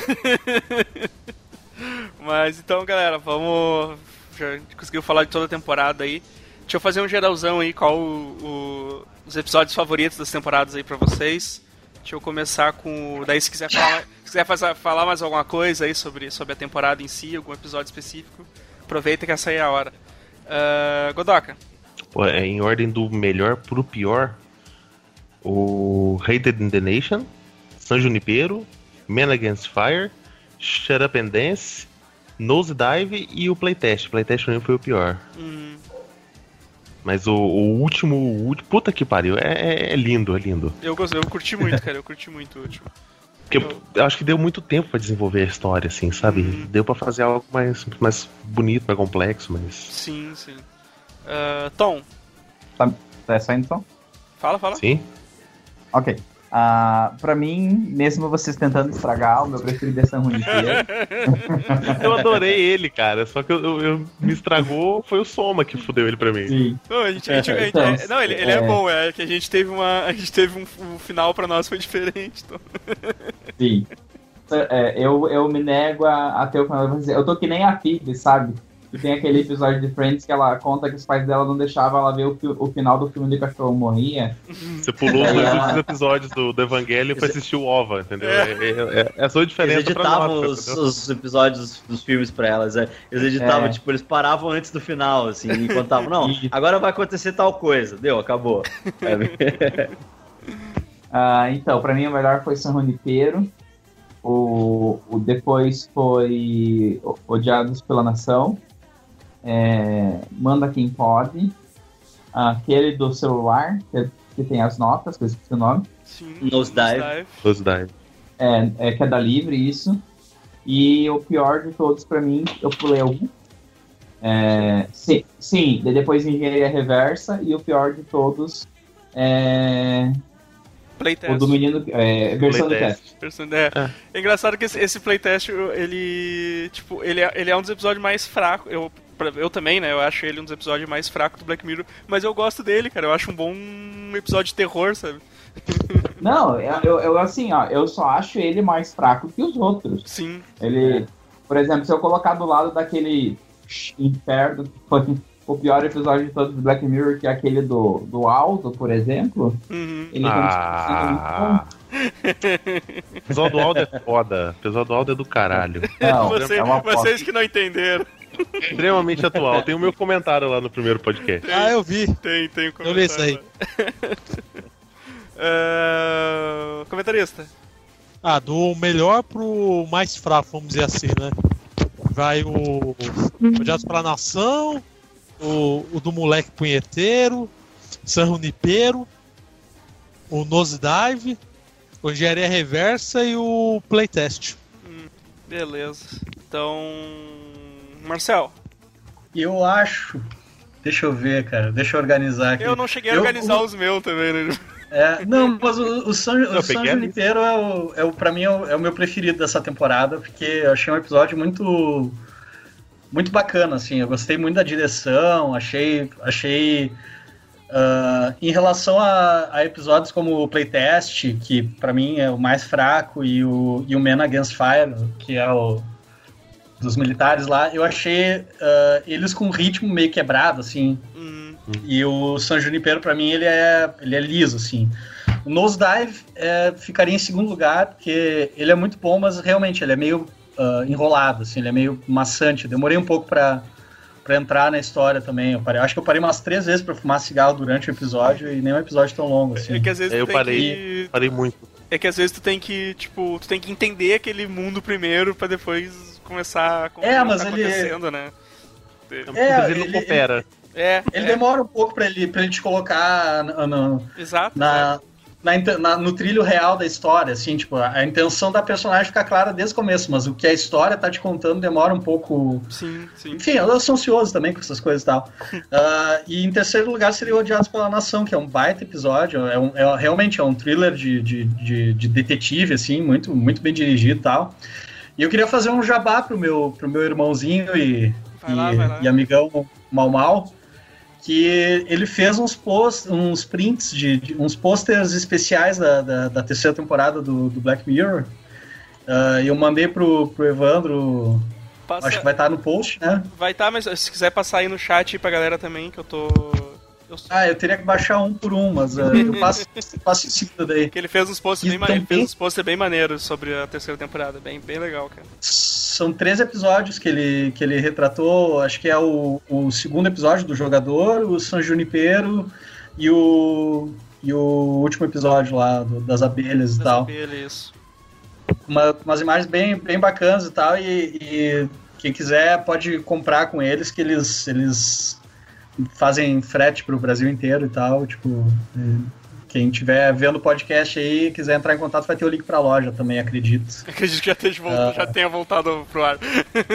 Mas então, galera, vamos... Já conseguiu falar de toda a temporada aí. Deixa eu fazer um geralzão aí, qual os episódios favoritos das temporadas aí pra vocês. Deixa eu começar com... Daí, se quiser falar mais alguma coisa aí sobre a temporada em si, algum episódio específico, aproveita que essa aí é a hora. Godoka. Em ordem do melhor pro pior, o Hated in the Nation, San Junipero, Man Against Fire, Shut Up and Dance, Nosedive e o Playtest. O Playtest pra mim foi o pior. Mas o último... Puta que pariu, é lindo, é lindo. Eu curti muito, cara, eu curti muito o último. Porque eu acho que deu muito tempo pra desenvolver a história, assim, sabe? Deu pra fazer algo mais bonito, mais complexo, mas... Sim. Tom. Tá saindo, Tom? Fala. Sim. Ok. Pra mim, mesmo vocês tentando estragar, o meu preferido é San Junipero. Eu adorei ele, cara. Só que eu me estragou, foi o Soma que fudeu ele pra mim. Sim. Não, ele é bom, é que a gente teve um final pra nós foi diferente. Então. Sim. Eu me nego a ter o final. Eu tô que nem a Phoebe, sabe? E tem aquele episódio de Friends que ela conta que os pais dela não deixavam ela ver o final do filme do cachorro morria. Você pulou os últimos episódios do Evangelho pra assistir o OVA, entendeu? É a sua diferença. Eles editavam os episódios dos filmes pra elas. Eles editavam, tipo, eles paravam antes do final, assim, e contavam, não, agora vai acontecer tal coisa. Deu, acabou. Então, pra mim o melhor foi San Junipero. O depois foi Odiados pela Nação. Manda Quem Pode, aquele do celular que tem as notas, que eu esqueci o nome. Sim, Nosedive. Que é da Livre, isso. E o pior de todos pra mim, eu pulei algum. Sim, depois Engenharia Reversa, e o pior de todos Playtest. O do menino, versão do teste. É engraçado que esse playtest, ele é um dos episódios mais fracos. Eu também, né? Eu acho ele um dos episódios mais fracos do Black Mirror, mas eu gosto dele, cara. Eu acho um bom episódio de terror, sabe? Não, eu assim, ó, eu só acho ele mais fraco que os outros. Sim. Ele, por exemplo, se eu colocar do lado daquele inferno, que foi o pior episódio de todos do Black Mirror, que é aquele do Aldo, por exemplo, ele continua muito bom. O episódio do Aldo é foda. O episódio do Aldo é do caralho. Não, vocês que não entenderam. Extremamente atual. Tem o meu comentário lá no primeiro podcast. Eu vi. Tem um comentário. Eu li isso aí. Comentarista. Do melhor pro mais fraco, vamos dizer assim, né? Vai o Odiados pela Nação, o do Moleque Punheteiro, San Junipero, o Nosedive, o Engenharia Reversa e o Playtest. Beleza. Então, Marcel. Eu acho... Deixa eu ver, cara. Deixa eu organizar aqui. Eu não cheguei a organizar os meus também, né? Não, mas o San Junipero pra mim é o meu preferido dessa temporada, porque eu achei um episódio muito bacana, assim. Eu gostei muito da direção, achei em relação a episódios como o Playtest, que pra mim é o mais fraco, e o Man Against Fire, que é o dos militares lá, eu achei eles com um ritmo meio quebrado, assim. E o San Junipero, pra mim, ele é liso, assim. O Nosedive ficaria em segundo lugar, porque ele é muito bom, mas realmente ele é meio enrolado, assim, ele é meio maçante. Eu demorei um pouco pra entrar na história também. Acho que eu parei umas 3 vezes pra fumar cigarro durante o episódio, e nem um episódio tão longo, assim. É que às vezes eu parei muito. É que às vezes tu tem que entender aquele mundo primeiro pra depois começar a mas tá acontecendo, né? Ele não coopera. Ele demora um pouco pra ele te colocar Exato. No trilho real da história, assim, tipo, a intenção da personagem fica clara desde o começo, mas o que a história tá te contando demora um pouco. Sim. Enfim, eu sou ansioso também com essas coisas e tal. E em terceiro lugar seria Odiados pela Nação, que é um baita episódio, realmente é um thriller de detetive, assim, muito, muito bem dirigido e tal. E eu queria fazer um jabá pro meu irmãozinho e amigão Mal, que ele fez uns prints, uns posters especiais da terceira temporada do Black Mirror. E eu mandei pro Evandro, acho que vai estar no post, né? Vai estar, mas se quiser passar aí no chat pra galera também, que eu tô... eu teria que baixar um por um, mas eu passo em seguida daí. Que ele fez uns posts bem maneiros sobre a terceira temporada, bem legal, cara. São 3 episódios que ele retratou, acho que é o segundo episódio do Jogador, o San Junipero e o último episódio lá das abelhas e tal. Abelhas. Umas imagens bem bacanas e tal, e quem quiser pode comprar com eles, que eles fazem frete pro Brasil inteiro e tal, tipo, quem estiver vendo o podcast aí, quiser entrar em contato, vai ter o link pra loja também, acredito. Acredito que já tenha voltado pro ar.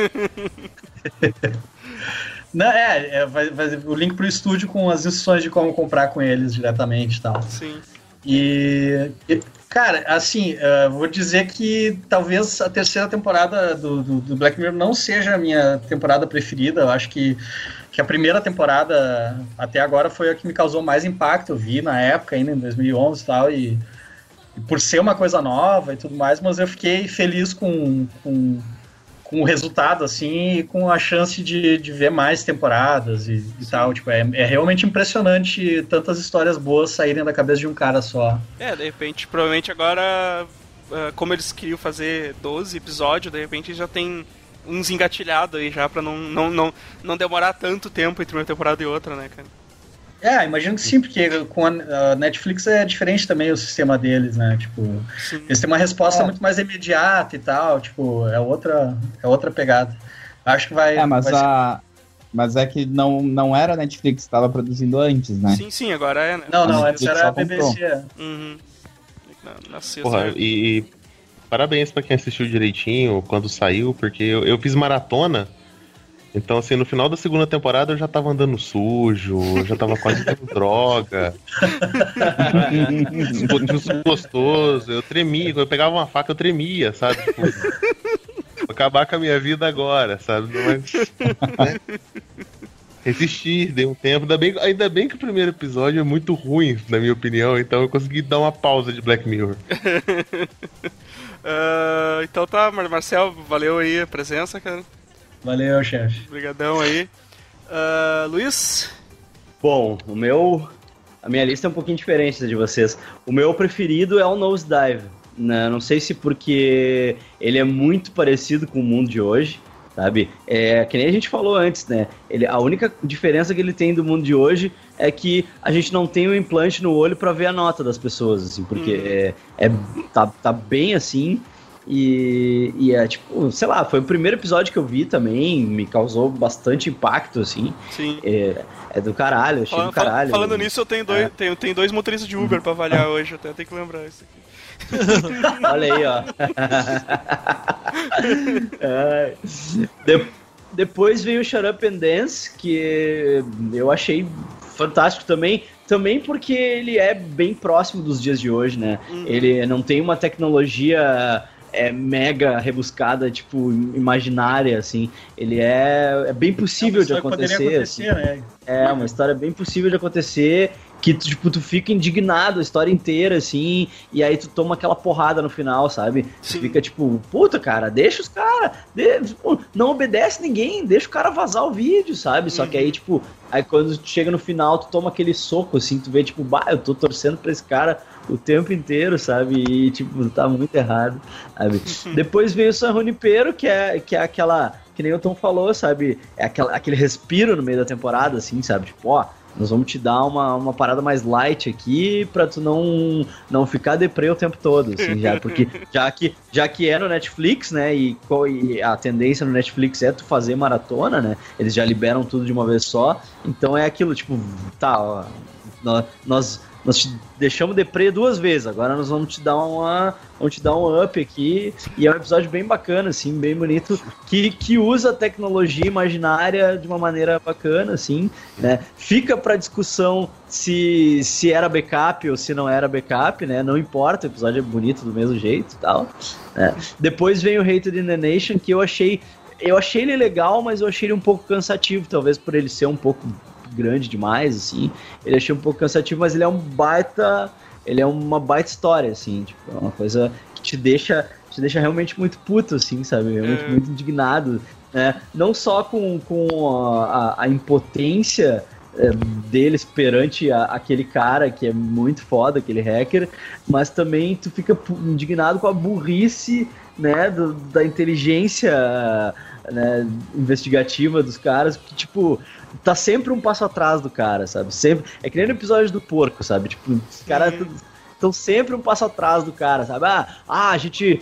Não, vai o link pro estúdio com as instruções de como comprar com eles diretamente e tal. Sim. E cara, assim, vou dizer que talvez a terceira temporada do Black Mirror não seja a minha temporada preferida. Eu acho que a primeira temporada até agora foi a que me causou mais impacto. Eu vi na época, ainda em 2011 e tal, e por ser uma coisa nova e tudo mais, mas eu fiquei feliz com o resultado, assim, e com a chance de ver mais temporadas e tal. Tipo, é realmente impressionante tantas histórias boas saírem da cabeça de um cara só. De repente, provavelmente agora, como eles queriam fazer 12 episódios, de repente já tem uns engatilhados aí já, pra não demorar tanto tempo entre uma temporada e outra, né, cara? Imagino que sim, porque com a Netflix é diferente também o sistema deles, né? Tipo, sim. Eles têm uma resposta muito mais imediata e tal, tipo, é outra pegada. Acho que vai... Mas é que não era a Netflix que estava produzindo antes, né? Sim, agora é, né? Não, antes era a BBC. Uhum. Nasceu. Porra, e parabéns pra quem assistiu direitinho quando saiu, porque eu fiz maratona. Então, assim, no final da segunda temporada eu já tava andando sujo, já tava quase dando droga. Gostoso, eu tremia. Quando eu pegava uma faca, eu tremia, sabe? Tipo, vou acabar com a minha vida agora, sabe? Mas, resisti, dei um tempo. Ainda bem que o primeiro episódio é muito ruim, na minha opinião, então eu consegui dar uma pausa de Black Mirror. Então tá, Marcel, valeu aí a presença, cara. Valeu, chefe. Obrigadão aí. Luiz? Bom, a minha lista é um pouquinho diferente da de vocês. O meu preferido é o Nosedive. Não sei se porque ele é muito parecido com o mundo de hoje, sabe? Que nem a gente falou antes, né? A única diferença que ele tem do mundo de hoje é que a gente não tem um implante no olho pra ver a nota das pessoas, assim, porque tá bem assim. E é tipo, sei lá, foi o primeiro episódio que eu vi também, me causou bastante impacto, assim. Sim. É do caralho, achei do caralho. Falando nisso, eu tenho dois motoristas de Uber pra avaliar hoje, até tenho que lembrar isso aqui. Olha aí, ó. Depois veio o Shut Up and Dance, que eu achei fantástico também porque ele é bem próximo dos dias de hoje, né? Ele não tem uma tecnologia mega rebuscada, tipo, imaginária, assim. Ele é bem possível de acontecer, assim. Né? É uma história bem possível de acontecer, que tipo, tu fica indignado a história inteira, assim, e aí tu toma aquela porrada no final, sabe? Tu fica tipo, puta, cara, deixa os caras, não obedece ninguém, deixa o cara vazar o vídeo, sabe? Só que aí, tipo, aí quando tu chega no final, tu toma aquele soco, assim, tu vê, tipo, eu tô torcendo pra esse cara o tempo inteiro, sabe? E, tipo, tá muito errado, sabe? Depois veio o San Junipero, que é aquela, que nem o Tom falou, sabe? É aquele respiro no meio da temporada, assim, sabe? Tipo, ó, nós vamos te dar uma parada mais light aqui pra tu não ficar deprê o tempo todo, assim, porque já que é no Netflix, né, e a tendência no Netflix é tu fazer maratona, né, eles já liberam tudo de uma vez só, então é aquilo, tipo, tá, ó, nós te deixamos deprê 2 vezes, agora nós vamos te dar um up aqui, e é um episódio bem bacana, assim, bem bonito, que usa a tecnologia imaginária de uma maneira bacana, assim, né, fica pra discussão se era backup ou se não era backup, né, não importa, o episódio é bonito do mesmo jeito e tal, né. Depois vem o Hated in the Nation, que eu achei ele legal, mas eu achei ele um pouco cansativo, talvez por ele ser um pouco grande demais, assim, ele achei um pouco cansativo, mas ele é uma baita história, assim, tipo, é uma coisa que te deixa realmente muito puto, assim, sabe, realmente muito indignado, né, não só com a impotência deles perante aquele cara que é muito foda, aquele hacker, mas também tu fica indignado com a burrice, né, da inteligência, né, investigativa dos caras, que, tipo, tá sempre um passo atrás do cara, sabe? Sempre. É que nem no episódio do porco, sabe? Tipo, os caras estão sempre um passo atrás do cara, sabe? A gente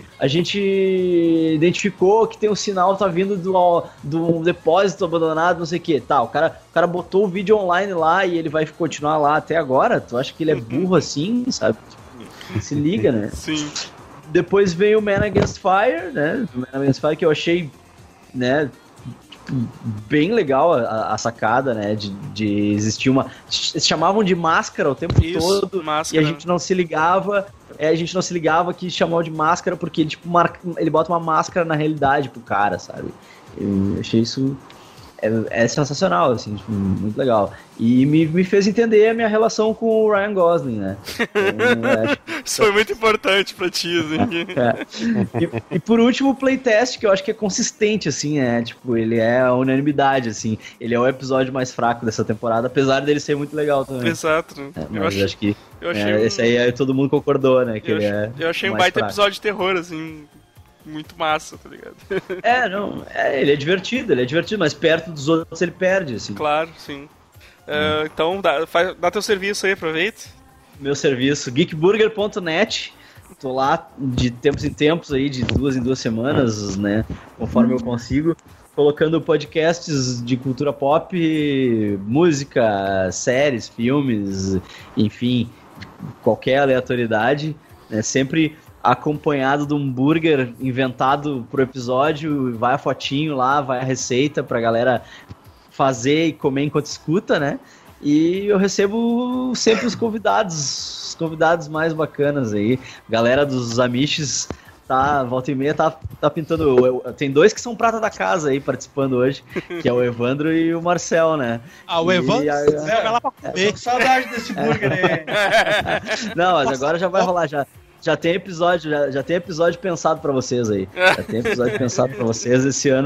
identificou que tem um sinal tá vindo do depósito abandonado, não sei o que. Tá, o cara botou o vídeo online lá e ele vai continuar lá até agora. Tu acha que ele é burro assim, sabe? Se liga, né? Sim. Depois veio o Man Against Fire, né? O Man Against Fire, que eu achei, né, bem legal a sacada, né, de existir uma... Eles chamavam de máscara o tempo todo, máscara. E a gente não se ligava que chamavam de máscara porque ele, tipo, ele bota uma máscara na realidade pro cara, sabe? Eu achei isso... É sensacional, assim, tipo, muito legal. E me fez entender a minha relação com o Ryan Gosling, né? Isso foi muito importante pra ti, assim. E por último, o playtest, que eu acho que é consistente, assim, né? Tipo, ele é a unanimidade, assim. Ele é o episódio mais fraco dessa temporada, apesar dele ser muito legal também. Exato. Mas eu acho que esse aí todo mundo concordou, né? Que eu achei um baita episódio de terror, assim... Muito massa, tá ligado? Ele é divertido, mas perto dos outros ele perde, assim. Claro, sim. Então, dá teu serviço aí, aproveita. Meu serviço, geekburger.net. Tô lá de tempos em tempos aí, de 2 em 2 semanas, né? Conforme eu consigo. Colocando podcasts de cultura pop, música, séries, filmes, enfim, qualquer aleatoriedade, né? Sempre acompanhado de um burger inventado pro episódio, vai a fotinho lá, vai a receita pra galera fazer e comer enquanto escuta, né? E eu recebo sempre os convidados mais bacanas aí. Galera dos Amishes, tá, volta e meia, tá pintando. Tem 2 que são prata da casa aí participando hoje, que é o Evandro e o Marcel, né? O Evandro vai lá pra comer. Tô com saudade desse burger aí. Não, mas agora já vai rolar, já tem episódio pensado pra vocês aí. Já tem episódio pensado pra vocês. Esse ano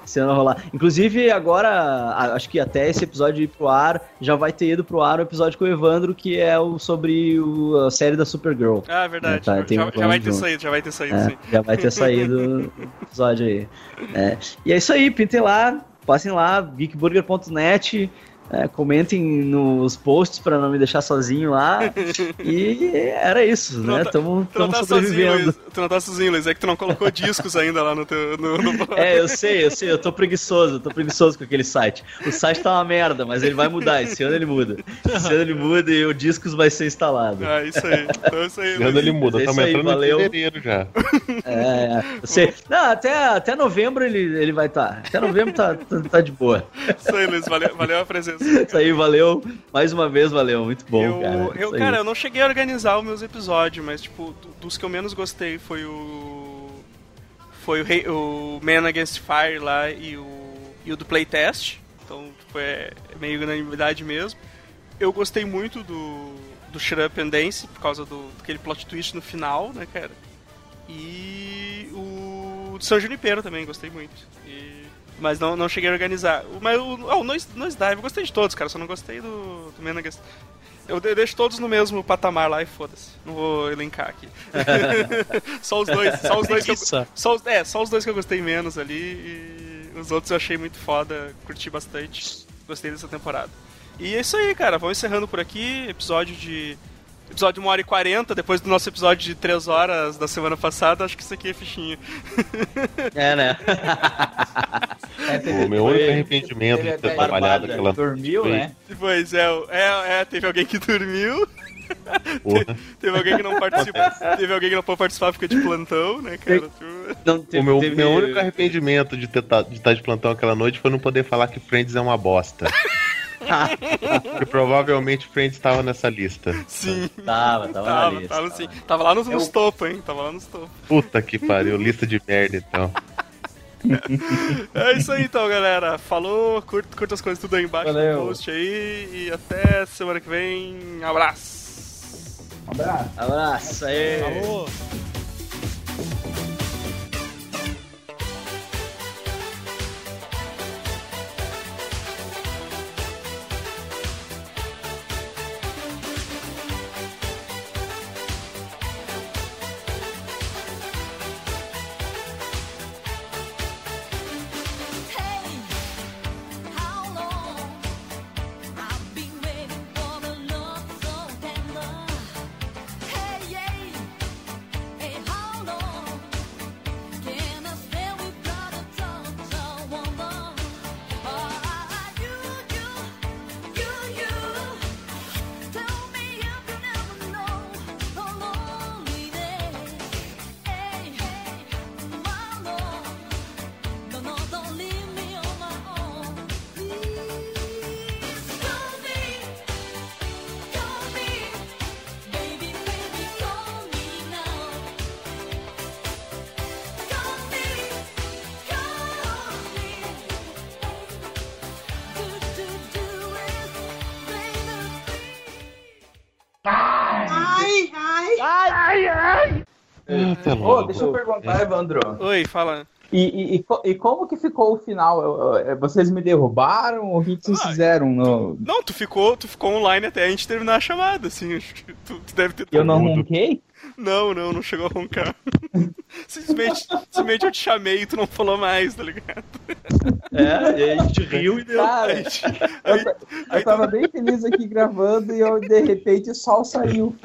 Esse ano vai rolar. Inclusive, agora, acho que até esse episódio ir pro ar, já vai ter ido pro ar o episódio com o Evandro, que é sobre a série da Supergirl. Ah, verdade. Tá, já vai ter saído, sim. Já vai ter saído o episódio aí. E é isso aí, pintem lá, passem lá, geekburger.net. Comentem nos posts pra não me deixar sozinho lá. E era isso, né? Estamos sobrevivendo. Tu não tá sozinho, Luiz. É que tu não colocou discos ainda lá no teu. Eu sei, eu tô preguiçoso com aquele site. O site tá uma merda, mas ele vai mudar. Esse ano ele muda. E o discos vai ser instalado. Isso aí. Então é isso aí. Esse ano ele muda, estamos entrando em fevereiro já. Eu sei. Não, até novembro ele vai estar. Até novembro tá de boa. Isso aí, Luiz. Valeu a presença. Isso aí, valeu. Mais uma vez, valeu. Muito bom, cara. Eu não cheguei a organizar os meus episódios, mas, tipo, dos que eu menos gostei foi o Man Against Fire lá e o do Playtest. Então, foi meio unanimidade mesmo. Eu gostei muito do Shut Up and Dance, por causa daquele plot twist no final, né, cara? E o do San Junipero também, gostei muito. Mas não cheguei a organizar. Mas o Noise Dive, eu gostei de todos, cara. Só não gostei do Man Against. Eu deixo todos no mesmo patamar lá e foda-se. Não vou elencar aqui. Só os dois que eu gostei menos ali. E os outros eu achei muito foda. Curti bastante. Gostei dessa temporada. E é isso aí, cara. Vamos encerrando por aqui. Episódio de 1h40, depois do nosso episódio de 3 horas da semana passada, acho que isso aqui é fichinha. Né? O meu único arrependimento de ter trabalhado aquela... Dormiu, né? Pois teve alguém que dormiu. Teve alguém que não participou. Teve alguém que não pôde participar porque de plantão, né, cara? O meu único arrependimento de estar de plantão aquela noite foi não poder falar que Friends é uma bosta. Porque provavelmente Friends estava nessa lista. Sim. Tava na lista. Sim. Tava lá nos topos, hein? Tava lá nos topos. Puta que pariu, lista de merda então. É isso aí então, galera. Falou, curta as coisas tudo aí embaixo no post aí. E até semana que vem. Abraço. Abraço aí. Falou. Deixa eu perguntar, Evandro. Oi, fala. E como que ficou o final? Vocês me derrubaram ou o que vocês fizeram? Não, tu ficou online até a gente terminar a chamada, assim. Acho que tu deve ter... Eu não ronquei? Não chegou a roncar. Simplesmente eu te chamei e tu não falou mais, tá ligado? E aí a gente riu e deu. Cara, eu tava bem feliz aqui gravando e de repente o sol saiu.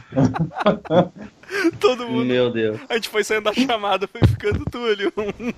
Todo mundo. Meu Deus. A gente foi saindo da chamada, foi ficando tu ali.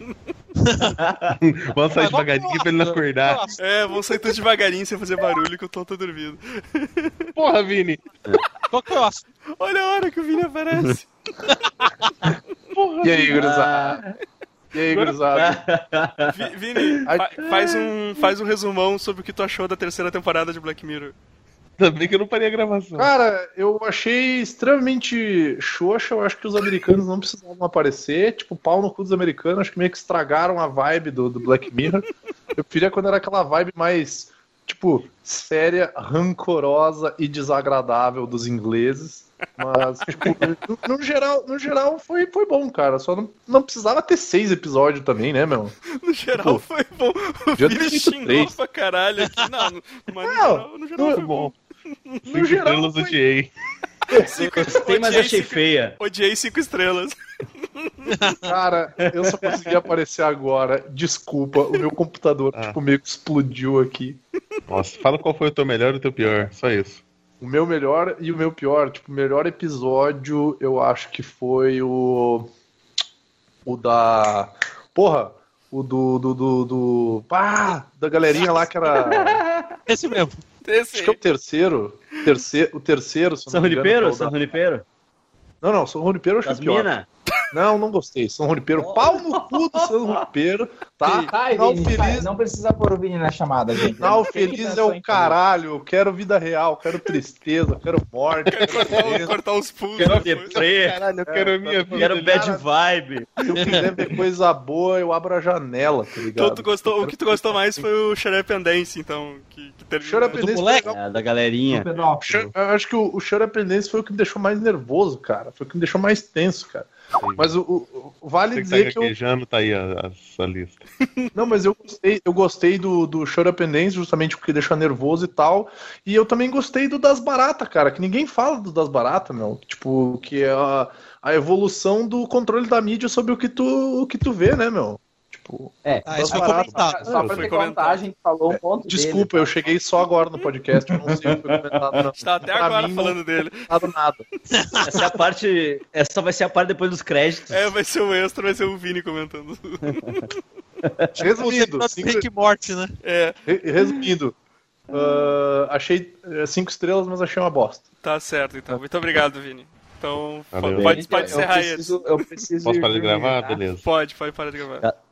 Vamos sair devagarinho pra ele não acordar. Vamos sair tudo devagarinho sem fazer barulho que eu tô dormindo. Porra, Vini. Qual que é o assunto? Olha a hora que o Vini aparece. Porra, e aí, gurizada? Vini, faz um resumão sobre o que tu achou da terceira temporada de Black Mirror. Também que eu não parei a gravação. Cara, eu achei extremamente xoxa. Eu acho que os americanos não precisavam aparecer. Tipo, pau no cu dos americanos. Acho que meio que estragaram a vibe do Black Mirror. Eu preferia quando era aquela vibe mais tipo, séria, rancorosa e desagradável dos ingleses. Mas, tipo, no geral foi bom, cara. Só não precisava ter 6 episódios também, né, meu? No geral foi bom. O Vini xingou pra caralho aqui. Não, no geral foi bom. No geral, eu odiei. Gostei, mas achei feia. Odiei 5 estrelas. Cara, eu só consegui aparecer agora. Desculpa, o meu computador tipo, meio que explodiu aqui. Nossa, fala qual foi o teu melhor e o teu pior, só isso. O meu melhor e o meu pior, tipo, o melhor episódio eu acho que foi o da... Porra, o da galerinha lá que era... Esse mesmo. Acho que é o terceiro. O terceiro, se São Junipero? Não, São Junipero eu acho pior. Mina? Não gostei. São Junipero, pau no cu do São Junipero, tá? Não precisa pôr o Vini na chamada, gente. Não, feliz é o caralho. Eu quero vida real, quero tristeza, quero morte. Quero cortar os pulsos. Quero deprê. Caralho, eu quero a minha vida. Quero bad vibe. Se eu quiser ver coisa boa, eu abro a janela, tá ligado? Então, o que tu gostou mais foi o Shut Up and Dance, então. Que Shut Up and Dance moleque? Da galerinha. Eu acho que o Shut Up and Dance foi o que me deixou mais nervoso, cara. Foi o que me deixou mais tenso, cara. Mas vale Você dizer que que tá gaguejando, tá aí a sua lista. Não, mas eu gostei do Shut Up and Dance, justamente porque deixa nervoso e tal. E eu também gostei do Das Barata, cara, que ninguém fala do Das Barata, meu. Tipo, que é a evolução do controle da mídia sobre o que tu vê, né, meu? Tipo, isso foi comentado. Só pra ter contagem, a gente falou um ponto desculpa, eu cheguei só agora no podcast, eu não sei o que foi comentado, não. A gente tá até Pra agora mim, falando dele. Não foi nada. Essa é a parte. Essa vai ser a parte depois dos créditos. Vai ser o extra, vai ser o Vini comentando. Resumindo, Rick Morty, né? resumindo, achei 5 estrelas, mas achei uma bosta. Tá certo, então. Muito obrigado, Vini. Então, Valeu. pode encerrar aí. Eu preciso Posso ir parar de gravar? dormir, tá? Beleza. Pode parar de gravar.